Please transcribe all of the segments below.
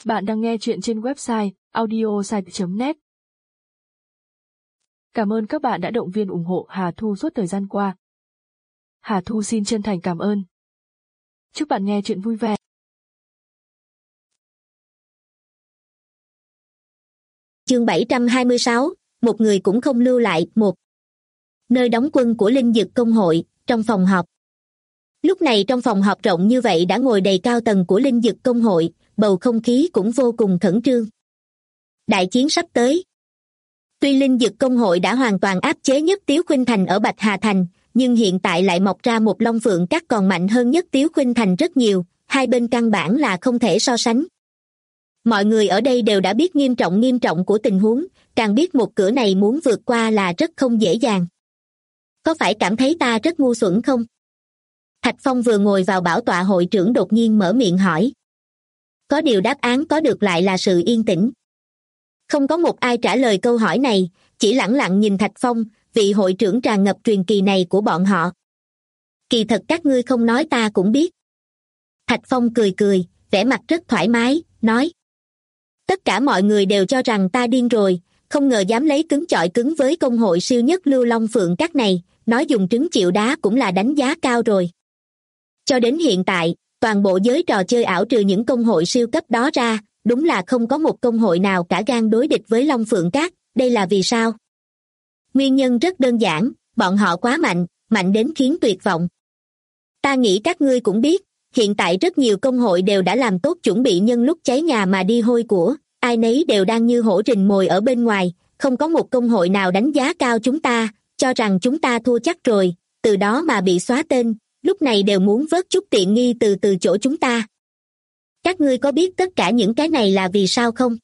Bạn đang nghe chuyện trên website audiosite.net. Cảm ơn các bạn đã động viên ủng hộ Hà Thu suốt thời gian qua. Hà Thu xin chân thành cảm ơn. Chúc bạn nghe chuyện vui vẻ. Chương 726, một người cũng không lưu lại. Một nơi đóng quân của Linh Dực Công hội, trong phòng họp. Lúc này trong phòng họp rộng như vậy đã ngồi đầy cao tầng của Linh Dực Công hội, bầu không khí cũng vô cùng khẩn trương. Đại chiến sắp tới. Tuy Linh Dực Công hội đã hoàn toàn áp chế Nhất Tiếu Khuynh Thành ở Bạch Hà Thành, nhưng hiện tại lại mọc ra một Long Phượng Các còn mạnh hơn Nhất Tiếu Khuynh Thành rất nhiều, hai bên căn bản là không thể so sánh. Mọi người ở đây đều đã biết nghiêm trọng của tình huống, càng biết một cửa này muốn vượt qua là rất không dễ dàng. Có phải cảm thấy ta rất ngu xuẩn không? Thạch Phong vừa ngồi vào bảo tọa hội trưởng đột nhiên mở miệng hỏi. Có điều đáp án có được lại là sự yên tĩnh. Không có một ai trả lời câu hỏi này, chỉ lẳng lặng nhìn Thạch Phong, vị hội trưởng tràn ngập truyền kỳ này của bọn họ. Kỳ thật các ngươi không nói ta cũng biết. Thạch Phong cười, vẻ mặt rất thoải mái, nói. Tất cả mọi người đều cho rằng ta điên rồi, không ngờ dám lấy cứng chọi cứng với công hội siêu nhất lưu Long Phượng Các này, nói dùng trứng chịu đá cũng là đánh giá cao rồi. Cho đến hiện tại, toàn bộ giới trò chơi ảo trừ những công hội siêu cấp đó ra, đúng là không có một công hội nào cả gan đối địch với Long Phượng Các, đây là vì sao? Nguyên nhân rất đơn giản, bọn họ quá mạnh đến khiến tuyệt vọng. Ta nghĩ các ngươi cũng biết, hiện tại rất nhiều công hội đều đã làm tốt chuẩn bị nhân lúc cháy nhà mà đi hôi của, ai nấy đều đang như hổ rình mồi ở bên ngoài, không có một công hội nào đánh giá cao chúng ta, cho rằng chúng ta thua chắc rồi, từ đó mà bị xóa tên, lúc này đều muốn vớt chút tiện nghi từ chỗ chúng ta. Các ngươi có biết tất cả những cái này là vì sao không?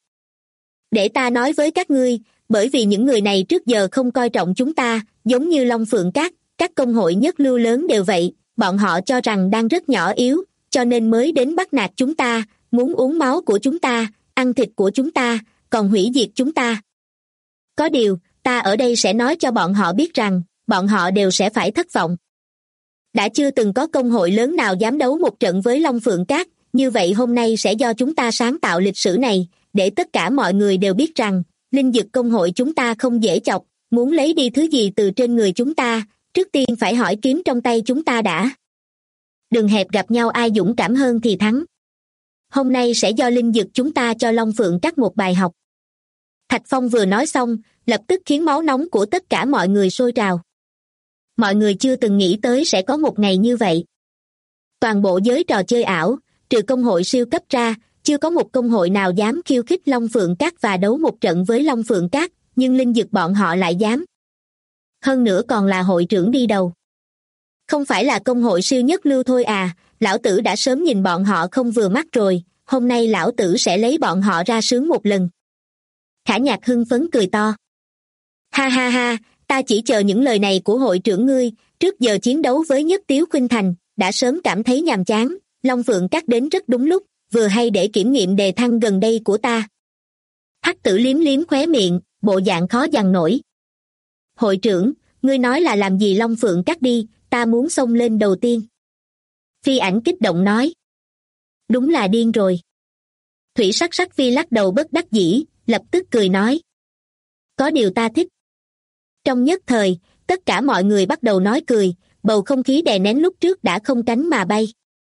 Để ta nói với các ngươi, bởi vì những người này trước giờ không coi trọng chúng ta, giống như Long Phượng các công hội nhất lưu lớn đều vậy, bọn họ cho rằng đang rất nhỏ yếu, cho nên mới đến bắt nạt chúng ta, muốn uống máu của chúng ta, ăn thịt của chúng ta, còn hủy diệt chúng ta. Có điều, ta ở đây sẽ nói cho bọn họ biết rằng, bọn họ đều sẽ phải thất vọng. Đã chưa từng có công hội lớn nào dám đấu một trận với Long Phượng Các, như vậy hôm nay sẽ do chúng ta sáng tạo lịch sử này, để tất cả mọi người đều biết rằng, Linh Dực Công hội chúng ta không dễ chọc, muốn lấy đi thứ gì từ trên người chúng ta, trước tiên phải hỏi kiếm trong tay chúng ta đã. Đường hẹp gặp nhau ai dũng cảm hơn thì thắng. Hôm nay sẽ do Linh Dực chúng ta cho Long Phượng Các một bài học. Thạch Phong vừa nói xong, lập tức khiến máu nóng của tất cả mọi người sôi trào. Mọi người chưa từng nghĩ tới sẽ có một ngày như vậy. Toàn bộ giới trò chơi ảo, trừ công hội siêu cấp ra, chưa có một công hội nào dám khiêu khích Long Phượng Các và đấu một trận với Long Phượng Các, nhưng Linh Dực bọn họ lại dám. Hơn nữa còn là hội trưởng đi đầu. Không phải là công hội siêu nhất lưu thôi à, lão tử đã sớm nhìn bọn họ không vừa mắt rồi, hôm nay lão tử sẽ lấy bọn họ ra sướng một lần. Khả Nhạc hưng phấn cười to. Ha ha ha, ta chỉ chờ những lời này của hội trưởng ngươi, trước giờ chiến đấu với Nhất Tiếu Khuynh Thành, đã sớm cảm thấy nhàm chán, Long Phượng Các đến rất đúng lúc, vừa hay để kiểm nghiệm đề thăng gần đây của ta. Hắc Tử liếm khóe miệng, bộ dạng khó dằn nổi. Hội trưởng, ngươi nói là làm gì Long Phượng Các đi, ta muốn xông lên đầu tiên. Phi Ảnh kích động nói. Đúng là điên rồi. Thủy Sắc Phi lắc đầu bất đắc dĩ, lập tức cười nói. Có điều ta thích. Trong nhất thời, tất cả mọi người bắt đầu nói cười, bầu không khí đè nén lúc trước đã không cánh mà bay.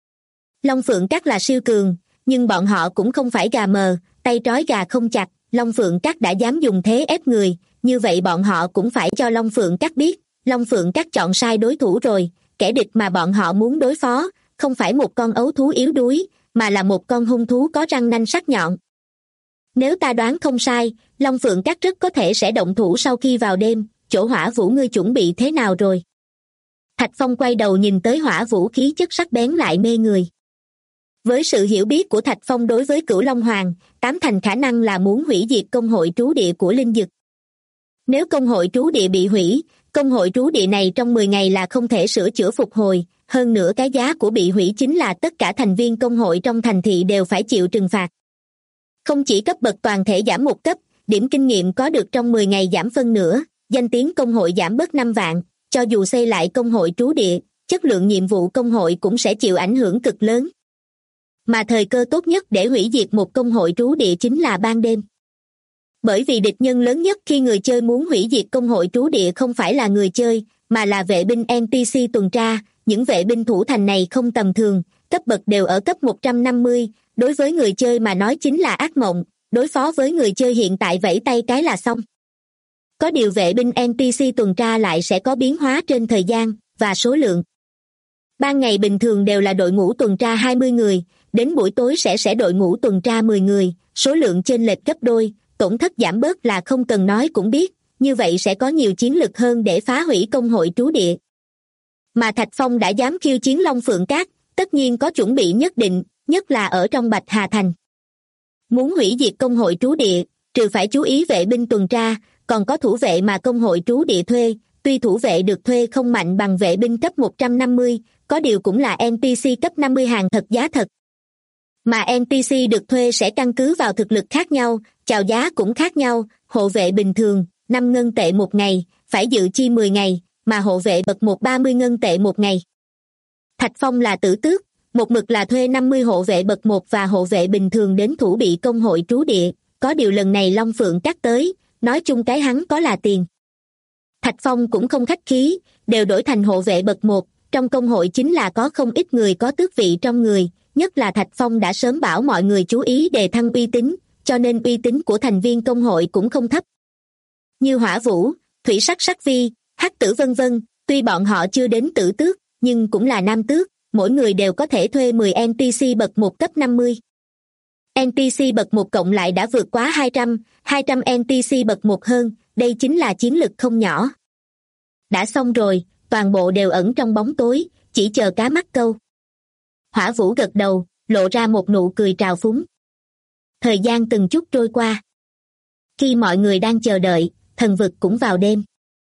Long Phượng Các là siêu cường, nhưng bọn họ cũng không phải gà mờ, tay trói gà không chặt, Long Phượng Các đã dám dùng thế ép người, như vậy bọn họ cũng phải cho Long Phượng Các biết, Long Phượng Các chọn sai đối thủ rồi, kẻ địch mà bọn họ muốn đối phó, không phải một con ấu thú yếu đuối, mà là một con hung thú có răng nanh sắc nhọn. Nếu ta đoán không sai, Long Phượng Các rất có thể sẽ động thủ sau khi vào đêm, chỗ Hỏa Vũ ngươi chuẩn bị thế nào rồi? Thạch Phong quay đầu nhìn tới Hỏa Vũ khí chất sắc bén lại mê người. Với sự hiểu biết của Thạch Phong đối với Cửu Long Hoàng, tám thành khả năng là muốn hủy diệt công hội trú địa của Linh Dực. Nếu công hội trú địa bị hủy, công hội trú địa này trong 10 ngày là không thể sửa chữa phục hồi, hơn nữa cái giá của bị hủy chính là tất cả thành viên công hội trong thành thị đều phải chịu trừng phạt. Không chỉ cấp bậc toàn thể giảm một cấp, điểm kinh nghiệm có được trong 10 ngày giảm phân nửa, danh tiếng công hội giảm bớt 5 vạn, cho dù xây lại công hội trú địa, chất lượng nhiệm vụ công hội cũng sẽ chịu ảnh hưởng cực lớn. Mà thời cơ tốt nhất để hủy diệt một công hội trú địa chính là ban đêm. Bởi vì địch nhân lớn nhất khi người chơi muốn hủy diệt công hội trú địa không phải là người chơi, mà là vệ binh NPC tuần tra. Những vệ binh thủ thành này không tầm thường, cấp bậc đều ở cấp 150, đối với người chơi mà nói chính là ác mộng, đối phó với người chơi hiện tại vẫy tay cái là xong. Có điều vệ binh NPC tuần tra lại sẽ có biến hóa trên thời gian và số lượng. Ban ngày bình thường đều là đội ngũ tuần tra 20 người, đến buổi tối sẽ đội ngũ tuần tra 10 người, số lượng chênh lệch gấp đôi, tổn thất giảm bớt là không cần nói cũng biết, như vậy sẽ có nhiều chiến lực hơn để phá hủy công hội trú địa. Mà Thạch Phong đã dám khiêu chiến Long Phượng Các, tất nhiên có chuẩn bị nhất định, nhất là ở trong Bạch Hà Thành. Muốn hủy diệt công hội trú địa, trừ phải chú ý vệ binh tuần tra, còn có thủ vệ mà công hội trú địa thuê, tuy thủ vệ được thuê không mạnh bằng vệ binh cấp 150, có điều cũng là NPC cấp 50 hàng thật giá thật. Mà NPC được thuê sẽ căn cứ vào thực lực khác nhau, chào giá cũng khác nhau, hộ vệ bình thường, 5 ngân tệ một ngày, phải dự chi 10 ngày, mà hộ vệ bậc 1 30 ngân tệ một ngày. Thạch Phong là tử tước, một mực là thuê 50 hộ vệ bậc 1 và hộ vệ bình thường đến thủ bị công hội trú địa, có điều lần này Long Phượng Các tới, nói chung cái hắn có là tiền. Thạch Phong cũng không khách khí, đều đổi thành hộ vệ bậc 1, trong công hội chính là có không ít người có tước vị trong người, nhất là Thạch Phong đã sớm bảo mọi người chú ý đề thăng uy tín, cho nên uy tín của thành viên công hội cũng không thấp. Như Hỏa Vũ, Thủy Sắc Sắc Vi, Hắc Tử vân vân, tuy bọn họ chưa đến tử tước, nhưng cũng là nam tước, mỗi người đều có thể thuê 10 NPC bậc 1 cấp 50. NPC bậc 1 cộng lại đã vượt quá 200 NPC bậc 1 hơn, đây chính là chiến lực không nhỏ. Đã xong rồi, toàn bộ đều ẩn trong bóng tối, chỉ chờ cá mắc câu. Hỏa Vũ gật đầu, lộ ra một nụ cười trào phúng. Thời gian từng chút trôi qua. Khi mọi người đang chờ đợi, thần vực cũng vào đêm.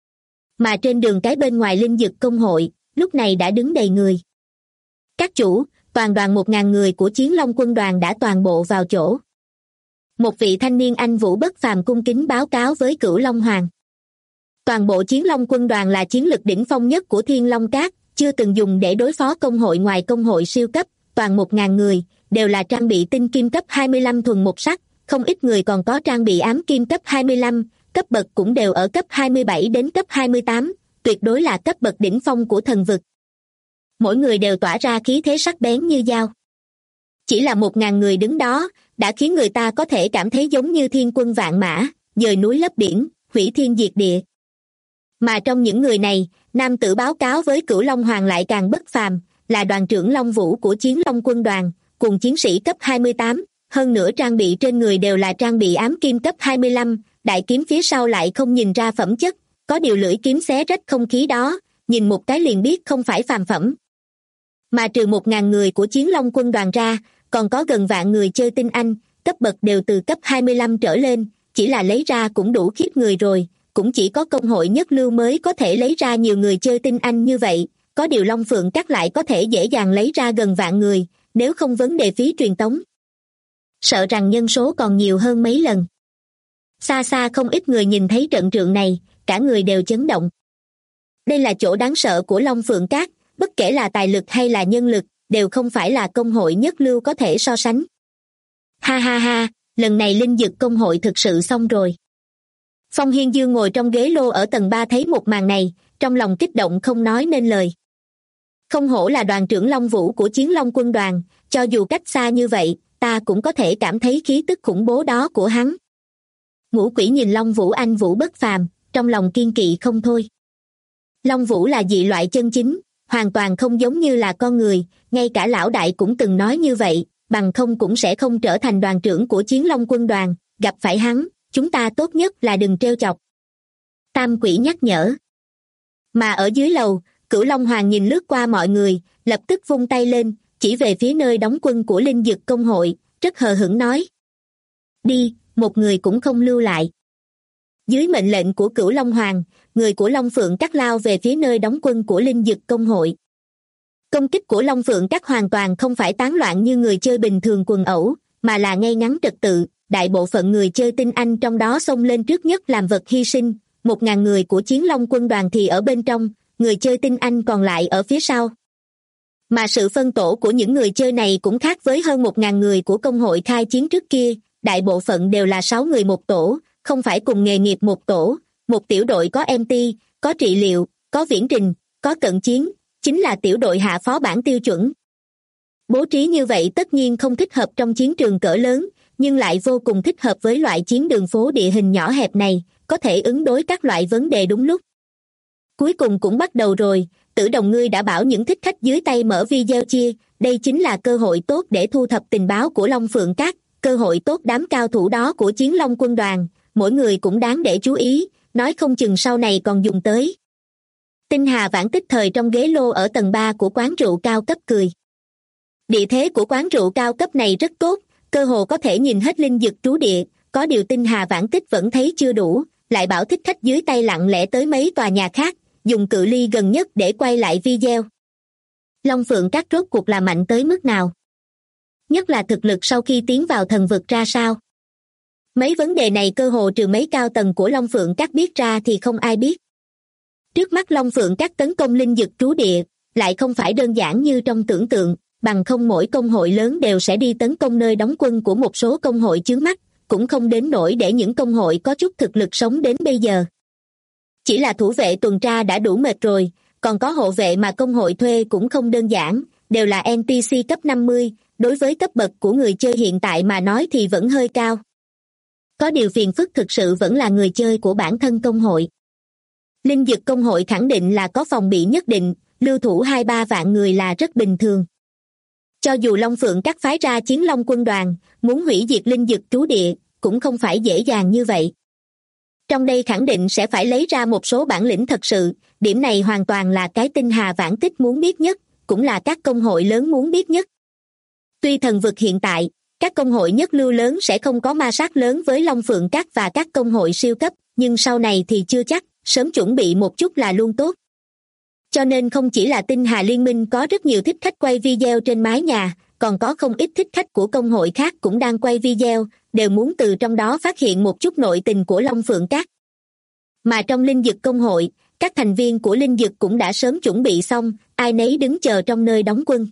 Mà trên đường cái bên ngoài linh dực công hội, lúc này đã đứng đầy người. Các chủ, toàn đoàn 1000 người của Chiến Long quân đoàn đã toàn bộ vào chỗ. Một vị thanh niên anh vũ bất phàm cung kính báo cáo với Cửu Long Hoàng. Toàn bộ Chiến Long quân đoàn là chiến lực đỉnh phong nhất của Thiên Long Các, chưa từng dùng để đối phó công hội ngoài công hội siêu cấp, toàn 1000 người, đều là trang bị tinh kim cấp 25 thuần một sắc, không ít người còn có trang bị ám kim cấp 25, cấp bậc cũng đều ở cấp 27 đến cấp 28, tuyệt đối là cấp bậc đỉnh phong của thần vực. Mỗi người đều tỏa ra khí thế sắc bén như dao. Chỉ là 1000 người đứng đó, đã khiến người ta có thể cảm thấy giống như thiên quân vạn mã, dời núi lấp biển, hủy thiên diệt địa. Mà trong những người này, nam tử báo cáo với Cửu Long Hoàng lại càng bất phàm, là đoàn trưởng Long Vũ của Chiến Long quân đoàn, cùng chiến sĩ cấp 28, hơn nữa trang bị trên người đều là trang bị ám kim cấp 25, đại kiếm phía sau lại không nhìn ra phẩm chất, có điều lưỡi kiếm xé rách không khí đó, nhìn một cái liền biết không phải phàm phẩm. Mà trừ 1000 người của Chiến Long quân đoàn ra, còn có gần vạn người chơi tinh anh, cấp bậc đều từ cấp 25 trở lên, chỉ là lấy ra cũng đủ khiếp người rồi, cũng chỉ có công hội nhất lưu mới có thể lấy ra nhiều người chơi tinh anh như vậy, có điều Long Phượng Các lại có thể dễ dàng lấy ra gần vạn người, nếu không vấn đề phí truyền tống. Sợ rằng nhân số còn nhiều hơn mấy lần. Xa xa không ít người nhìn thấy trận trượng này, cả người đều chấn động. Đây là chỗ đáng sợ của Long Phượng Các, bất kể là tài lực hay là nhân lực, đều không phải là công hội nhất lưu có thể so sánh. Ha ha ha, lần này linh dực công hội thực sự xong rồi. Phong Hiên Dương ngồi trong ghế lô ở tầng 3 thấy một màn này, trong lòng kích động không nói nên lời. Không hổ là đoàn trưởng Long Vũ của Chiến Long quân đoàn, cho dù cách xa như vậy, ta cũng có thể cảm thấy khí tức khủng bố đó của hắn. Ngũ Quỷ nhìn Long Vũ anh vũ bất phàm, trong lòng kiên kỵ không thôi. Long Vũ là dị loại chân chính, hoàn toàn không giống như là con người, ngay cả lão đại cũng từng nói như vậy, bằng không cũng sẽ không trở thành đoàn trưởng của Chiến Long quân đoàn, gặp phải hắn, chúng ta tốt nhất là đừng trêu chọc. Tam Quỷ nhắc nhở. Mà ở dưới lầu, Cửu Long Hoàng nhìn lướt qua mọi người, lập tức vung tay lên, chỉ về phía nơi đóng quân của linh dực công hội, rất hờ hững nói. Đi, một người cũng không lưu lại. Dưới mệnh lệnh của Cửu Long Hoàng, người của Long Phượng Các lao về phía nơi đóng quân của linh dực công hội. Công kích của Long Phượng Các hoàn toàn không phải tán loạn như người chơi bình thường quần ẩu, mà là ngay ngắn trật tự, đại bộ phận người chơi tinh anh trong đó xông lên trước nhất làm vật hy sinh, 1000 người của Chiến Long quân đoàn thì ở bên trong, người chơi tinh anh còn lại ở phía sau. Mà sự phân tổ của những người chơi này cũng khác với hơn 1.000 người của công hội khai chiến trước kia, đại bộ phận đều là 6 người một tổ, không phải cùng nghề nghiệp một tổ, một tiểu đội có MT, có trị liệu, có viễn trình, có cận chiến, chính là tiểu đội hạ phó bản tiêu chuẩn. Bố trí như vậy tất nhiên không thích hợp trong chiến trường cỡ lớn, nhưng lại vô cùng thích hợp với loại chiến đường phố địa hình nhỏ hẹp này, có thể ứng đối các loại vấn đề đúng lúc. Cuối cùng cũng bắt đầu rồi, Tử Đồng ngươi đã bảo những thích khách dưới tay mở video chia, đây chính là cơ hội tốt để thu thập tình báo của Long Phượng Các, cơ hội tốt đám cao thủ đó của Chiến Long quân đoàn, mỗi người cũng đáng để chú ý, nói không chừng sau này còn dùng tới. Tinh Hà Vãn Tích thời trong ghế lô ở tầng 3 của quán rượu cao cấp cười. Địa thế của quán rượu cao cấp này rất tốt, cơ hồ có thể nhìn hết linh dực trú địa, có điều Tinh Hà Vãn Tích vẫn thấy chưa đủ, lại bảo thích khách dưới tay lặng lẽ tới mấy tòa nhà khác, dùng cự ly gần nhất để quay lại video. Long Phượng Các rốt cuộc là mạnh tới mức nào? Nhất là thực lực sau khi tiến vào thần vực ra sao? Mấy vấn đề này cơ hồ trừ mấy cao tầng của Long Phượng Các biết ra thì không ai biết. Trước mắt Long Phượng Các tấn công linh dực trú địa, lại không phải đơn giản như trong tưởng tượng, bằng không mỗi công hội lớn đều sẽ đi tấn công nơi đóng quân của một số công hội chướng mắt, cũng không đến nỗi để những công hội có chút thực lực sống đến bây giờ. Chỉ là thủ vệ tuần tra đã đủ mệt rồi, còn có hộ vệ mà công hội thuê cũng không đơn giản, đều là NPC cấp 50, đối với cấp bậc của người chơi hiện tại mà nói thì vẫn hơi cao. Có điều phiền phức thực sự vẫn là người chơi của bản thân công hội. Linh dực công hội khẳng định là có phòng bị nhất định, lưu thủ 2-3 vạn người là rất bình thường. Cho dù Long Phượng Các phái ra Chiến Long quân đoàn, muốn hủy diệt linh dực trú địa, cũng không phải dễ dàng như vậy. Trong đây khẳng định sẽ phải lấy ra một số bản lĩnh thật sự, điểm này hoàn toàn là cái Tinh Hà Vãn Tích muốn biết nhất, cũng là các công hội lớn muốn biết nhất. Tuy thần vực hiện tại, các công hội nhất lưu lớn sẽ không có ma sát lớn với Long Phượng Các và các công hội siêu cấp, nhưng sau này thì chưa chắc, sớm chuẩn bị một chút là luôn tốt. Cho nên không chỉ là Tinh Hà Liên minh có rất nhiều thích khách quay video trên mái nhà, còn có không ít thích khách của công hội khác cũng đang quay video, đều muốn từ trong đó phát hiện một chút nội tình của Long Phượng Các. Mà trong linh dực công hội, các thành viên của linh dực cũng đã sớm chuẩn bị xong, ai nấy đứng chờ trong nơi đóng quân.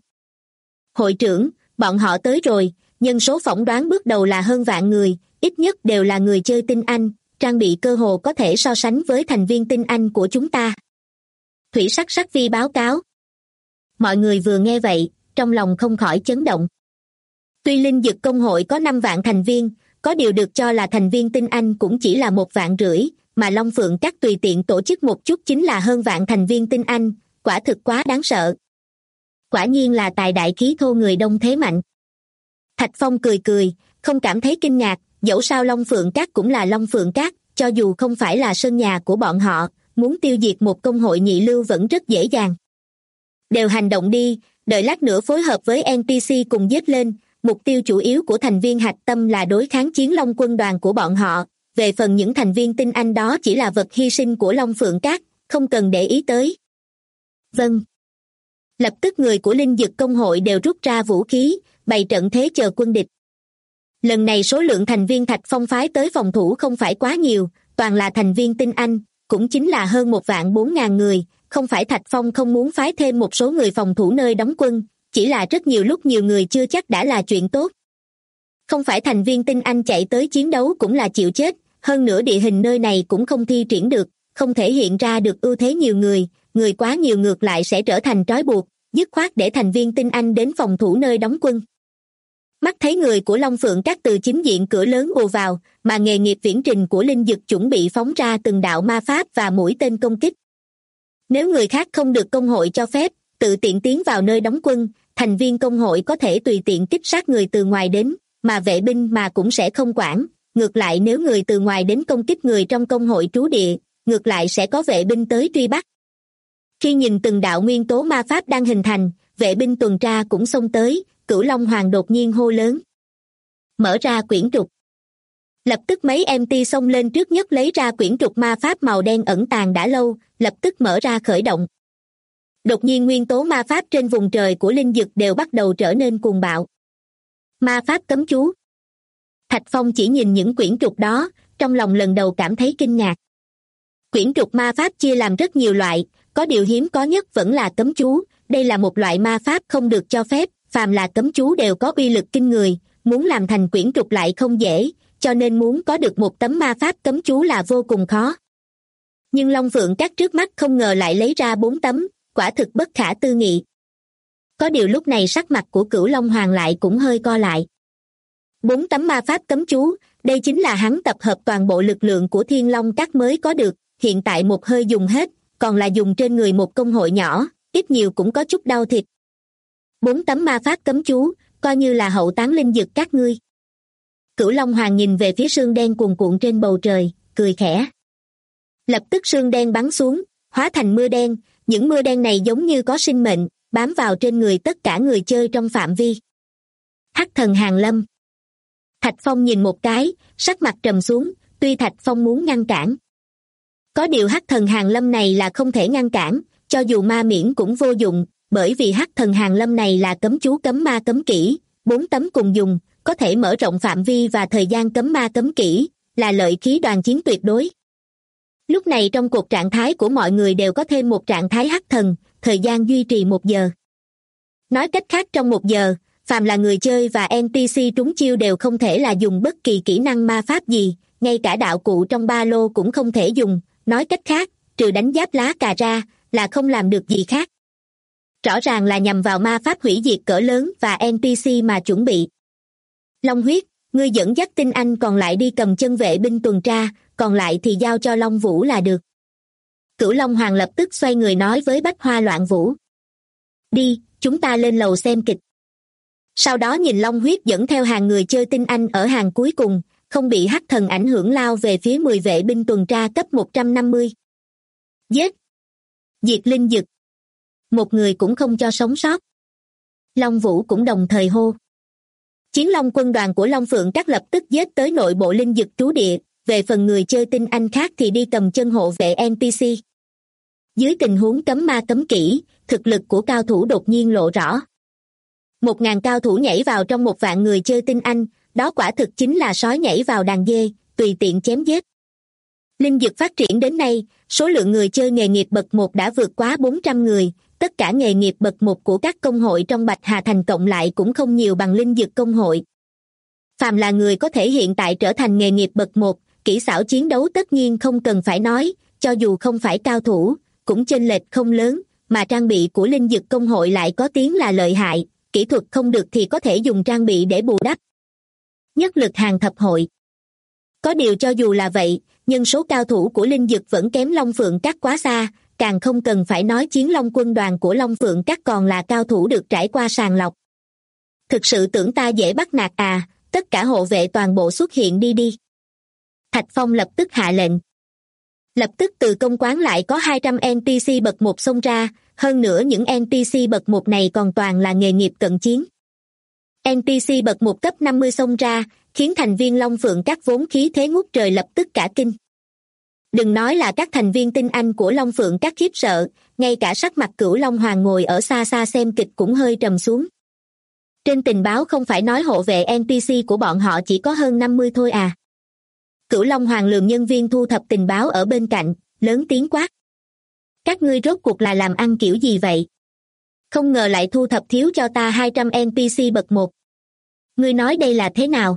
Hội trưởng, bọn họ tới rồi, nhân số phỏng đoán bước đầu là hơn vạn người, ít nhất đều là người chơi tinh anh, trang bị cơ hồ có thể so sánh với thành viên tinh anh của chúng ta. Thủy Sắc Sắc Vi báo cáo. Mọi người vừa nghe vậy, trong lòng không khỏi chấn động. Tuy linh dực công hội có 5 vạn thành viên, có điều được cho là thành viên tinh anh cũng chỉ là 1,5 vạn, mà Long Phượng Các tùy tiện tổ chức một chút chính là hơn vạn thành viên tinh anh, quả thực quá đáng sợ. Quả nhiên là tài đại khí thô người đông thế mạnh. Thạch Phong cười cười, không cảm thấy kinh ngạc, dẫu sao Long Phượng Các cũng là Long Phượng Các, cho dù không phải là sân nhà của bọn họ, muốn tiêu diệt một công hội nhị lưu vẫn rất dễ dàng. Đều hành động đi, đợi lát nữa phối hợp với NPC cùng giết lên, mục tiêu chủ yếu của thành viên hạch tâm là đối kháng Chiến Long quân đoàn của bọn họ, về phần những thành viên tinh anh đó chỉ là vật hy sinh của Long Phượng Các, không cần để ý tới. Vâng. Lập tức người của linh dực công hội đều rút ra vũ khí, bày trận thế chờ quân địch. Lần này số lượng thành viên Thạch Phong phái tới phòng thủ không phải quá nhiều, toàn là thành viên tinh anh, cũng chính là hơn 1.400.000 người, không phải Thạch Phong không muốn phái thêm một số người phòng thủ nơi đóng quân, chỉ là rất nhiều lúc nhiều người chưa chắc đã là chuyện tốt. Không phải thành viên tinh anh chạy tới chiến đấu cũng là chịu chết, hơn nữa địa hình nơi này cũng không thi triển được, không thể hiện ra được ưu thế nhiều người quá nhiều ngược lại sẽ trở thành trói buộc, dứt khoát để thành viên tinh anh đến phòng thủ nơi đóng quân. Mắt thấy người của Long Phượng Các từ chính diện cửa lớn ùa vào, mà nghề nghiệp viễn trình của linh dực chuẩn bị phóng ra từng đạo ma pháp và mũi tên công kích. Nếu người khác không được công hội cho phép, tự tiện tiến vào nơi đóng quân, thành viên công hội có thể tùy tiện kích sát người từ ngoài đến, mà vệ binh mà cũng sẽ không quản. Ngược lại nếu người từ ngoài đến công kích người trong công hội trú địa, ngược lại sẽ có vệ binh tới truy bắt. Khi nhìn từng đạo nguyên tố ma pháp đang hình thành, vệ binh tuần tra cũng xông tới, Cửu Long Hoàng đột nhiên hô lớn. Mở ra quyển trục. Lập tức mấy MT xông lên trước nhất lấy ra quyển trục ma pháp màu đen ẩn tàng đã lâu, lập tức mở ra khởi động. Đột nhiên nguyên tố ma pháp trên vùng trời của linh dực đều bắt đầu trở nên cuồng bạo. Ma pháp cấm chú. Thạch Phong chỉ nhìn những quyển trục đó, trong lòng lần đầu cảm thấy kinh ngạc. Quyển trục ma pháp chia làm rất nhiều loại, có điều hiếm có nhất vẫn là cấm chú, đây là một loại ma pháp không được cho phép, phàm là cấm chú đều có uy lực kinh người, muốn làm thành quyển trục lại không dễ, cho nên muốn có được một tấm ma pháp cấm chú là vô cùng khó. Nhưng Long Phượng Các trước mắt không ngờ lại lấy ra 4 tấm, quả thực bất khả tư nghị. Có điều lúc này sắc mặt của Cửu Long Hoàng lại cũng hơi co lại. 4 tấm ma pháp cấm chú, đây chính là hắn tập hợp toàn bộ lực lượng của Thiên Long Các mới có được, hiện tại một hơi dùng hết, còn là dùng trên người một công hội nhỏ, ít nhiều cũng có chút đau thịt. 4 tấm ma pháp cấm chú, coi như là hậu táng linh dực các ngươi. Cửu Long Hoàng nhìn về phía sương đen cuồn cuộn trên bầu trời, cười khẽ. Lập tức sương đen bắn xuống, hóa thành mưa đen, những mưa đen này giống như có sinh mệnh, bám vào trên người tất cả người chơi trong phạm vi. Hắc thần Hàn Lâm. Thạch Phong nhìn một cái, sắc mặt trầm xuống, tuy Thạch Phong muốn ngăn cản. Có điều hắc thần Hàn Lâm này là không thể ngăn cản, cho dù ma miễn cũng vô dụng, bởi vì hắc thần Hàn Lâm này là cấm chú cấm ma cấm kỹ, 4 tấm cùng dùng, có thể mở rộng phạm vi và thời gian cấm ma cấm kỹ, là lợi khí đoàn chiến tuyệt đối. Lúc này trong cuộc trạng thái của mọi người đều có thêm một trạng thái hắc thần, thời gian duy trì 1 giờ. Nói cách khác trong 1 giờ, phàm là người chơi và NPC trúng chiêu đều không thể là dùng bất kỳ kỹ năng ma pháp gì, ngay cả đạo cụ trong ba lô cũng không thể dùng, nói cách khác, trừ đánh giáp lá cà ra, là không làm được gì khác. Rõ ràng là nhằm vào ma pháp hủy diệt cỡ lớn và NPC mà chuẩn bị. Long Huyết, ngươi dẫn dắt tinh anh còn lại đi cầm chân vệ binh tuần tra, còn lại thì giao cho Long Vũ là được. Cửu Long Hoàng lập tức xoay người nói với Bách Hoa Loạn Vũ. Đi, chúng ta lên lầu xem kịch. Sau đó nhìn Long Huyết dẫn theo hàng người chơi tinh anh ở hàng cuối cùng, không bị hắc thần ảnh hưởng lao về phía 10 vệ binh tuần tra cấp 150. Giết! Diệt linh dực! Một người cũng không cho sống sót. Long Vũ cũng đồng thời hô. Chiến Long quân đoàn của Long Phượng Các lập tức giết tới nội bộ linh dực trú địa, về phần người chơi tinh anh khác thì đi cầm chân hộ vệ NPC. Dưới tình huống cấm ma cấm kỹ, thực lực của cao thủ đột nhiên lộ rõ. 1000 cao thủ nhảy vào trong 1 vạn người chơi tinh anh, đó quả thực chính là sói nhảy vào đàn dê, tùy tiện chém giết. Linh dực phát triển đến nay, số lượng người chơi nghề nghiệp bậc 1 đã vượt quá 400 người, tất cả nghề nghiệp bậc 1 của các công hội trong Bạch Hà Thành cộng lại cũng không nhiều bằng linh dực công hội. Phàm là người có thể hiện tại trở thành nghề nghiệp bậc 1, kỹ xảo chiến đấu tất nhiên không cần phải nói, cho dù không phải cao thủ, cũng chênh lệch không lớn, mà trang bị của linh dực công hội lại có tiếng là lợi hại, kỹ thuật không được thì có thể dùng trang bị để bù đắp. Nhất lực hàng thập hội. Có điều cho dù là vậy, nhân số cao thủ của linh dực vẫn kém Long Phượng Các quá xa, càng không cần phải nói Chiến Long quân đoàn của Long Phượng Các còn là cao thủ được trải qua sàng lọc. Thực sự tưởng ta dễ bắt nạt à, tất cả hộ vệ toàn bộ xuất hiện đi. Thạch Phong lập tức hạ lệnh. Lập tức từ công quán lại có 200 NPC bậc 1 xông ra, hơn nữa những NPC bậc 1 này còn toàn là nghề nghiệp cận chiến. NPC bậc 1 cấp 50 xông ra, khiến thành viên Long Phượng Các vốn khí thế ngút trời lập tức cả kinh. Đừng nói là các thành viên tinh anh của Long Phượng Các khiếp sợ, ngay cả sắc mặt Cửu Long Hoàng ngồi ở xa xa xem kịch cũng hơi trầm xuống. Trên tình báo không phải nói hộ vệ NPC của bọn họ chỉ có hơn 50 thôi à. Cửu Long Hoàng lườm nhân viên thu thập tình báo ở bên cạnh, lớn tiếng quát. Các ngươi rốt cuộc là làm ăn kiểu gì vậy? Không ngờ lại thu thập thiếu cho ta 200 NPC bậc 1. Ngươi nói đây là thế nào?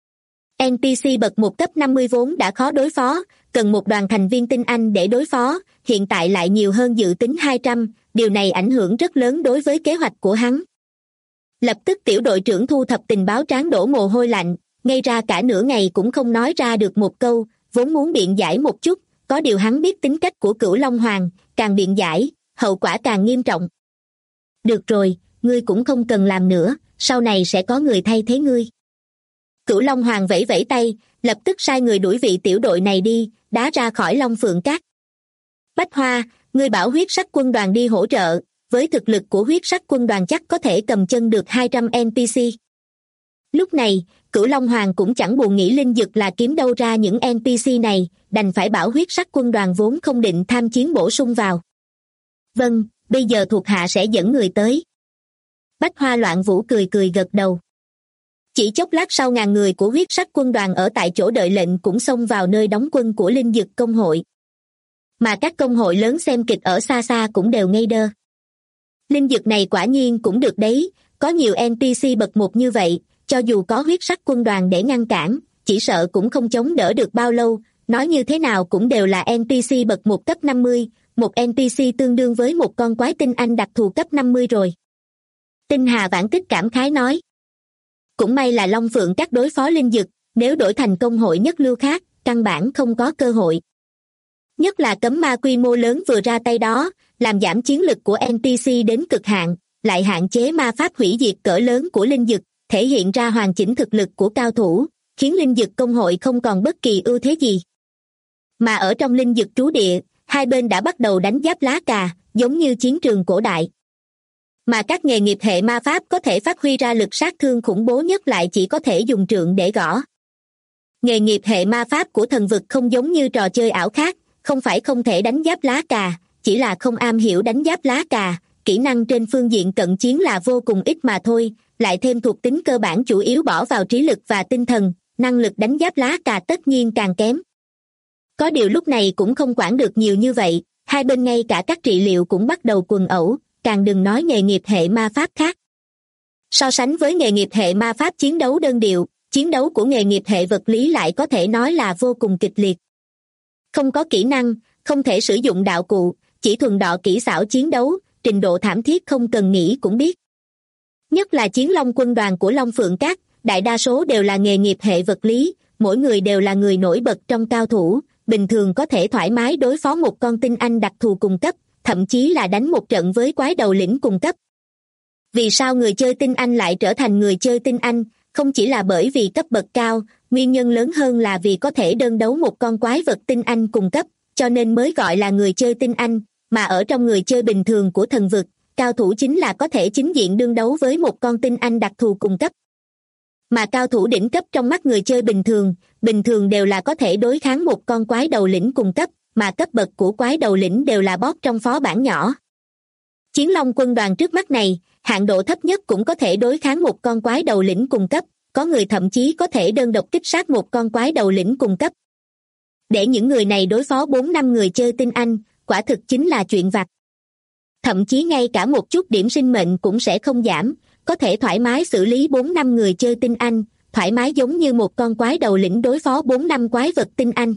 NPC bậc 1 cấp 50 vốn đã khó đối phó, cần một đoàn thành viên tinh anh để đối phó, hiện tại lại nhiều hơn dự tính 200, điều này ảnh hưởng rất lớn đối với kế hoạch của hắn. Lập tức tiểu đội trưởng thu thập tình báo trán đổ mồ hôi lạnh, ngay ra cả nửa ngày cũng không nói ra được một câu, vốn muốn biện giải một chút, có điều hắn biết tính cách của Cửu Long Hoàng, càng biện giải, hậu quả càng nghiêm trọng. Được rồi, ngươi cũng không cần làm nữa, sau này sẽ có người thay thế ngươi. Cửu Long Hoàng vẫy vẫy tay, lập tức sai người đuổi vị tiểu đội này đi, đá ra khỏi Long Phượng Các. Bách Hoa, ngươi bảo huyết sắc quân đoàn đi hỗ trợ, với thực lực của huyết sắc quân đoàn chắc có thể cầm chân được 200 NPC. Lúc này, Cửu Long Hoàng cũng chẳng buồn nghĩ linh dực là kiếm đâu ra những NPC này, đành phải bảo huyết sắc quân đoàn vốn không định tham chiến bổ sung vào. Vâng, bây giờ thuộc hạ sẽ dẫn người tới. Bách Hoa Loạn Vũ cười cười gật đầu. Chỉ chốc lát sau ngàn người của huyết sắc quân đoàn ở tại chỗ đợi lệnh cũng xông vào nơi đóng quân của linh dực công hội. Mà các công hội lớn xem kịch ở xa xa cũng đều ngây đơ. Linh dực này quả nhiên cũng được đấy, có nhiều NPC bậc 1 như vậy, cho dù có huyết sắc quân đoàn để ngăn cản, chỉ sợ cũng không chống đỡ được bao lâu, nói như thế nào cũng đều là NPC bậc 1 cấp 50, một NPC tương đương với một con quái tinh anh đặc thù cấp 50 rồi. Tinh Hà Vãn Tích cảm khái nói. Cũng may là Long Phượng Các đối phó linh dực, nếu đổi thành công hội nhất lưu khác, căn bản không có cơ hội. Nhất là cấm ma quy mô lớn vừa ra tay đó, làm giảm chiến lực của NPC đến cực hạn, lại hạn chế ma pháp hủy diệt cỡ lớn của linh dực, thể hiện ra hoàn chỉnh thực lực của cao thủ, khiến linh dực công hội không còn bất kỳ ưu thế gì. Mà ở trong linh dực trú địa, hai bên đã bắt đầu đánh giáp lá cà, giống như chiến trường cổ đại. Mà các nghề nghiệp hệ ma pháp có thể phát huy ra lực sát thương khủng bố nhất lại chỉ có thể dùng trượng để gõ. Nghề nghiệp hệ ma pháp của thần vực không giống như trò chơi ảo khác, không phải không thể đánh giáp lá cà, chỉ là không am hiểu đánh giáp lá cà, kỹ năng trên phương diện cận chiến là vô cùng ít mà thôi, lại thêm thuộc tính cơ bản chủ yếu bỏ vào trí lực và tinh thần, năng lực đánh giáp lá cà tất nhiên càng kém. Có điều lúc này cũng không quản được nhiều như vậy, hai bên ngay cả các trị liệu cũng bắt đầu quần ẩu, càng đừng nói nghề nghiệp hệ ma pháp khác. So sánh với nghề nghiệp hệ ma pháp chiến đấu đơn điệu, chiến đấu của nghề nghiệp hệ vật lý lại có thể nói là vô cùng kịch liệt. Không có kỹ năng, không thể sử dụng đạo cụ, chỉ thuần đọ kỹ xảo chiến đấu, trình độ thảm thiết không cần nghĩ cũng biết. Nhất là chiến long quân đoàn của Long Phượng Các, đại đa số đều là nghề nghiệp hệ vật lý, mỗi người đều là người nổi bật trong cao thủ, bình thường có thể thoải mái đối phó một con tinh anh đặc thù cùng cấp, thậm chí là đánh một trận với quái đầu lĩnh cùng cấp. Vì sao người chơi tinh anh lại trở thành người chơi tinh anh, không chỉ là bởi vì cấp bậc cao, nguyên nhân lớn hơn là vì có thể đơn đấu một con quái vật tinh anh cùng cấp, cho nên mới gọi là người chơi tinh anh, mà ở trong người chơi bình thường của thần vực, cao thủ chính là có thể chính diện đương đấu với một con tinh anh đặc thù cùng cấp. Mà cao thủ đỉnh cấp trong mắt người chơi bình thường đều là có thể đối kháng một con quái đầu lĩnh cùng cấp, mà cấp bậc của quái đầu lĩnh đều là boss trong phó bản nhỏ. Chiến long quân đoàn trước mắt này, hạng độ thấp nhất cũng có thể đối kháng một con quái đầu lĩnh cùng cấp, có người thậm chí có thể đơn độc kích sát một con quái đầu lĩnh cùng cấp. Để những người này đối phó 4-5 người chơi tinh anh, quả thực chính là chuyện vặt. Thậm chí ngay cả một chút điểm sinh mệnh cũng sẽ không giảm, có thể thoải mái xử lý 4-5 người chơi tinh anh, thoải mái giống như một con quái đầu lĩnh đối phó 4-5 quái vật tinh anh.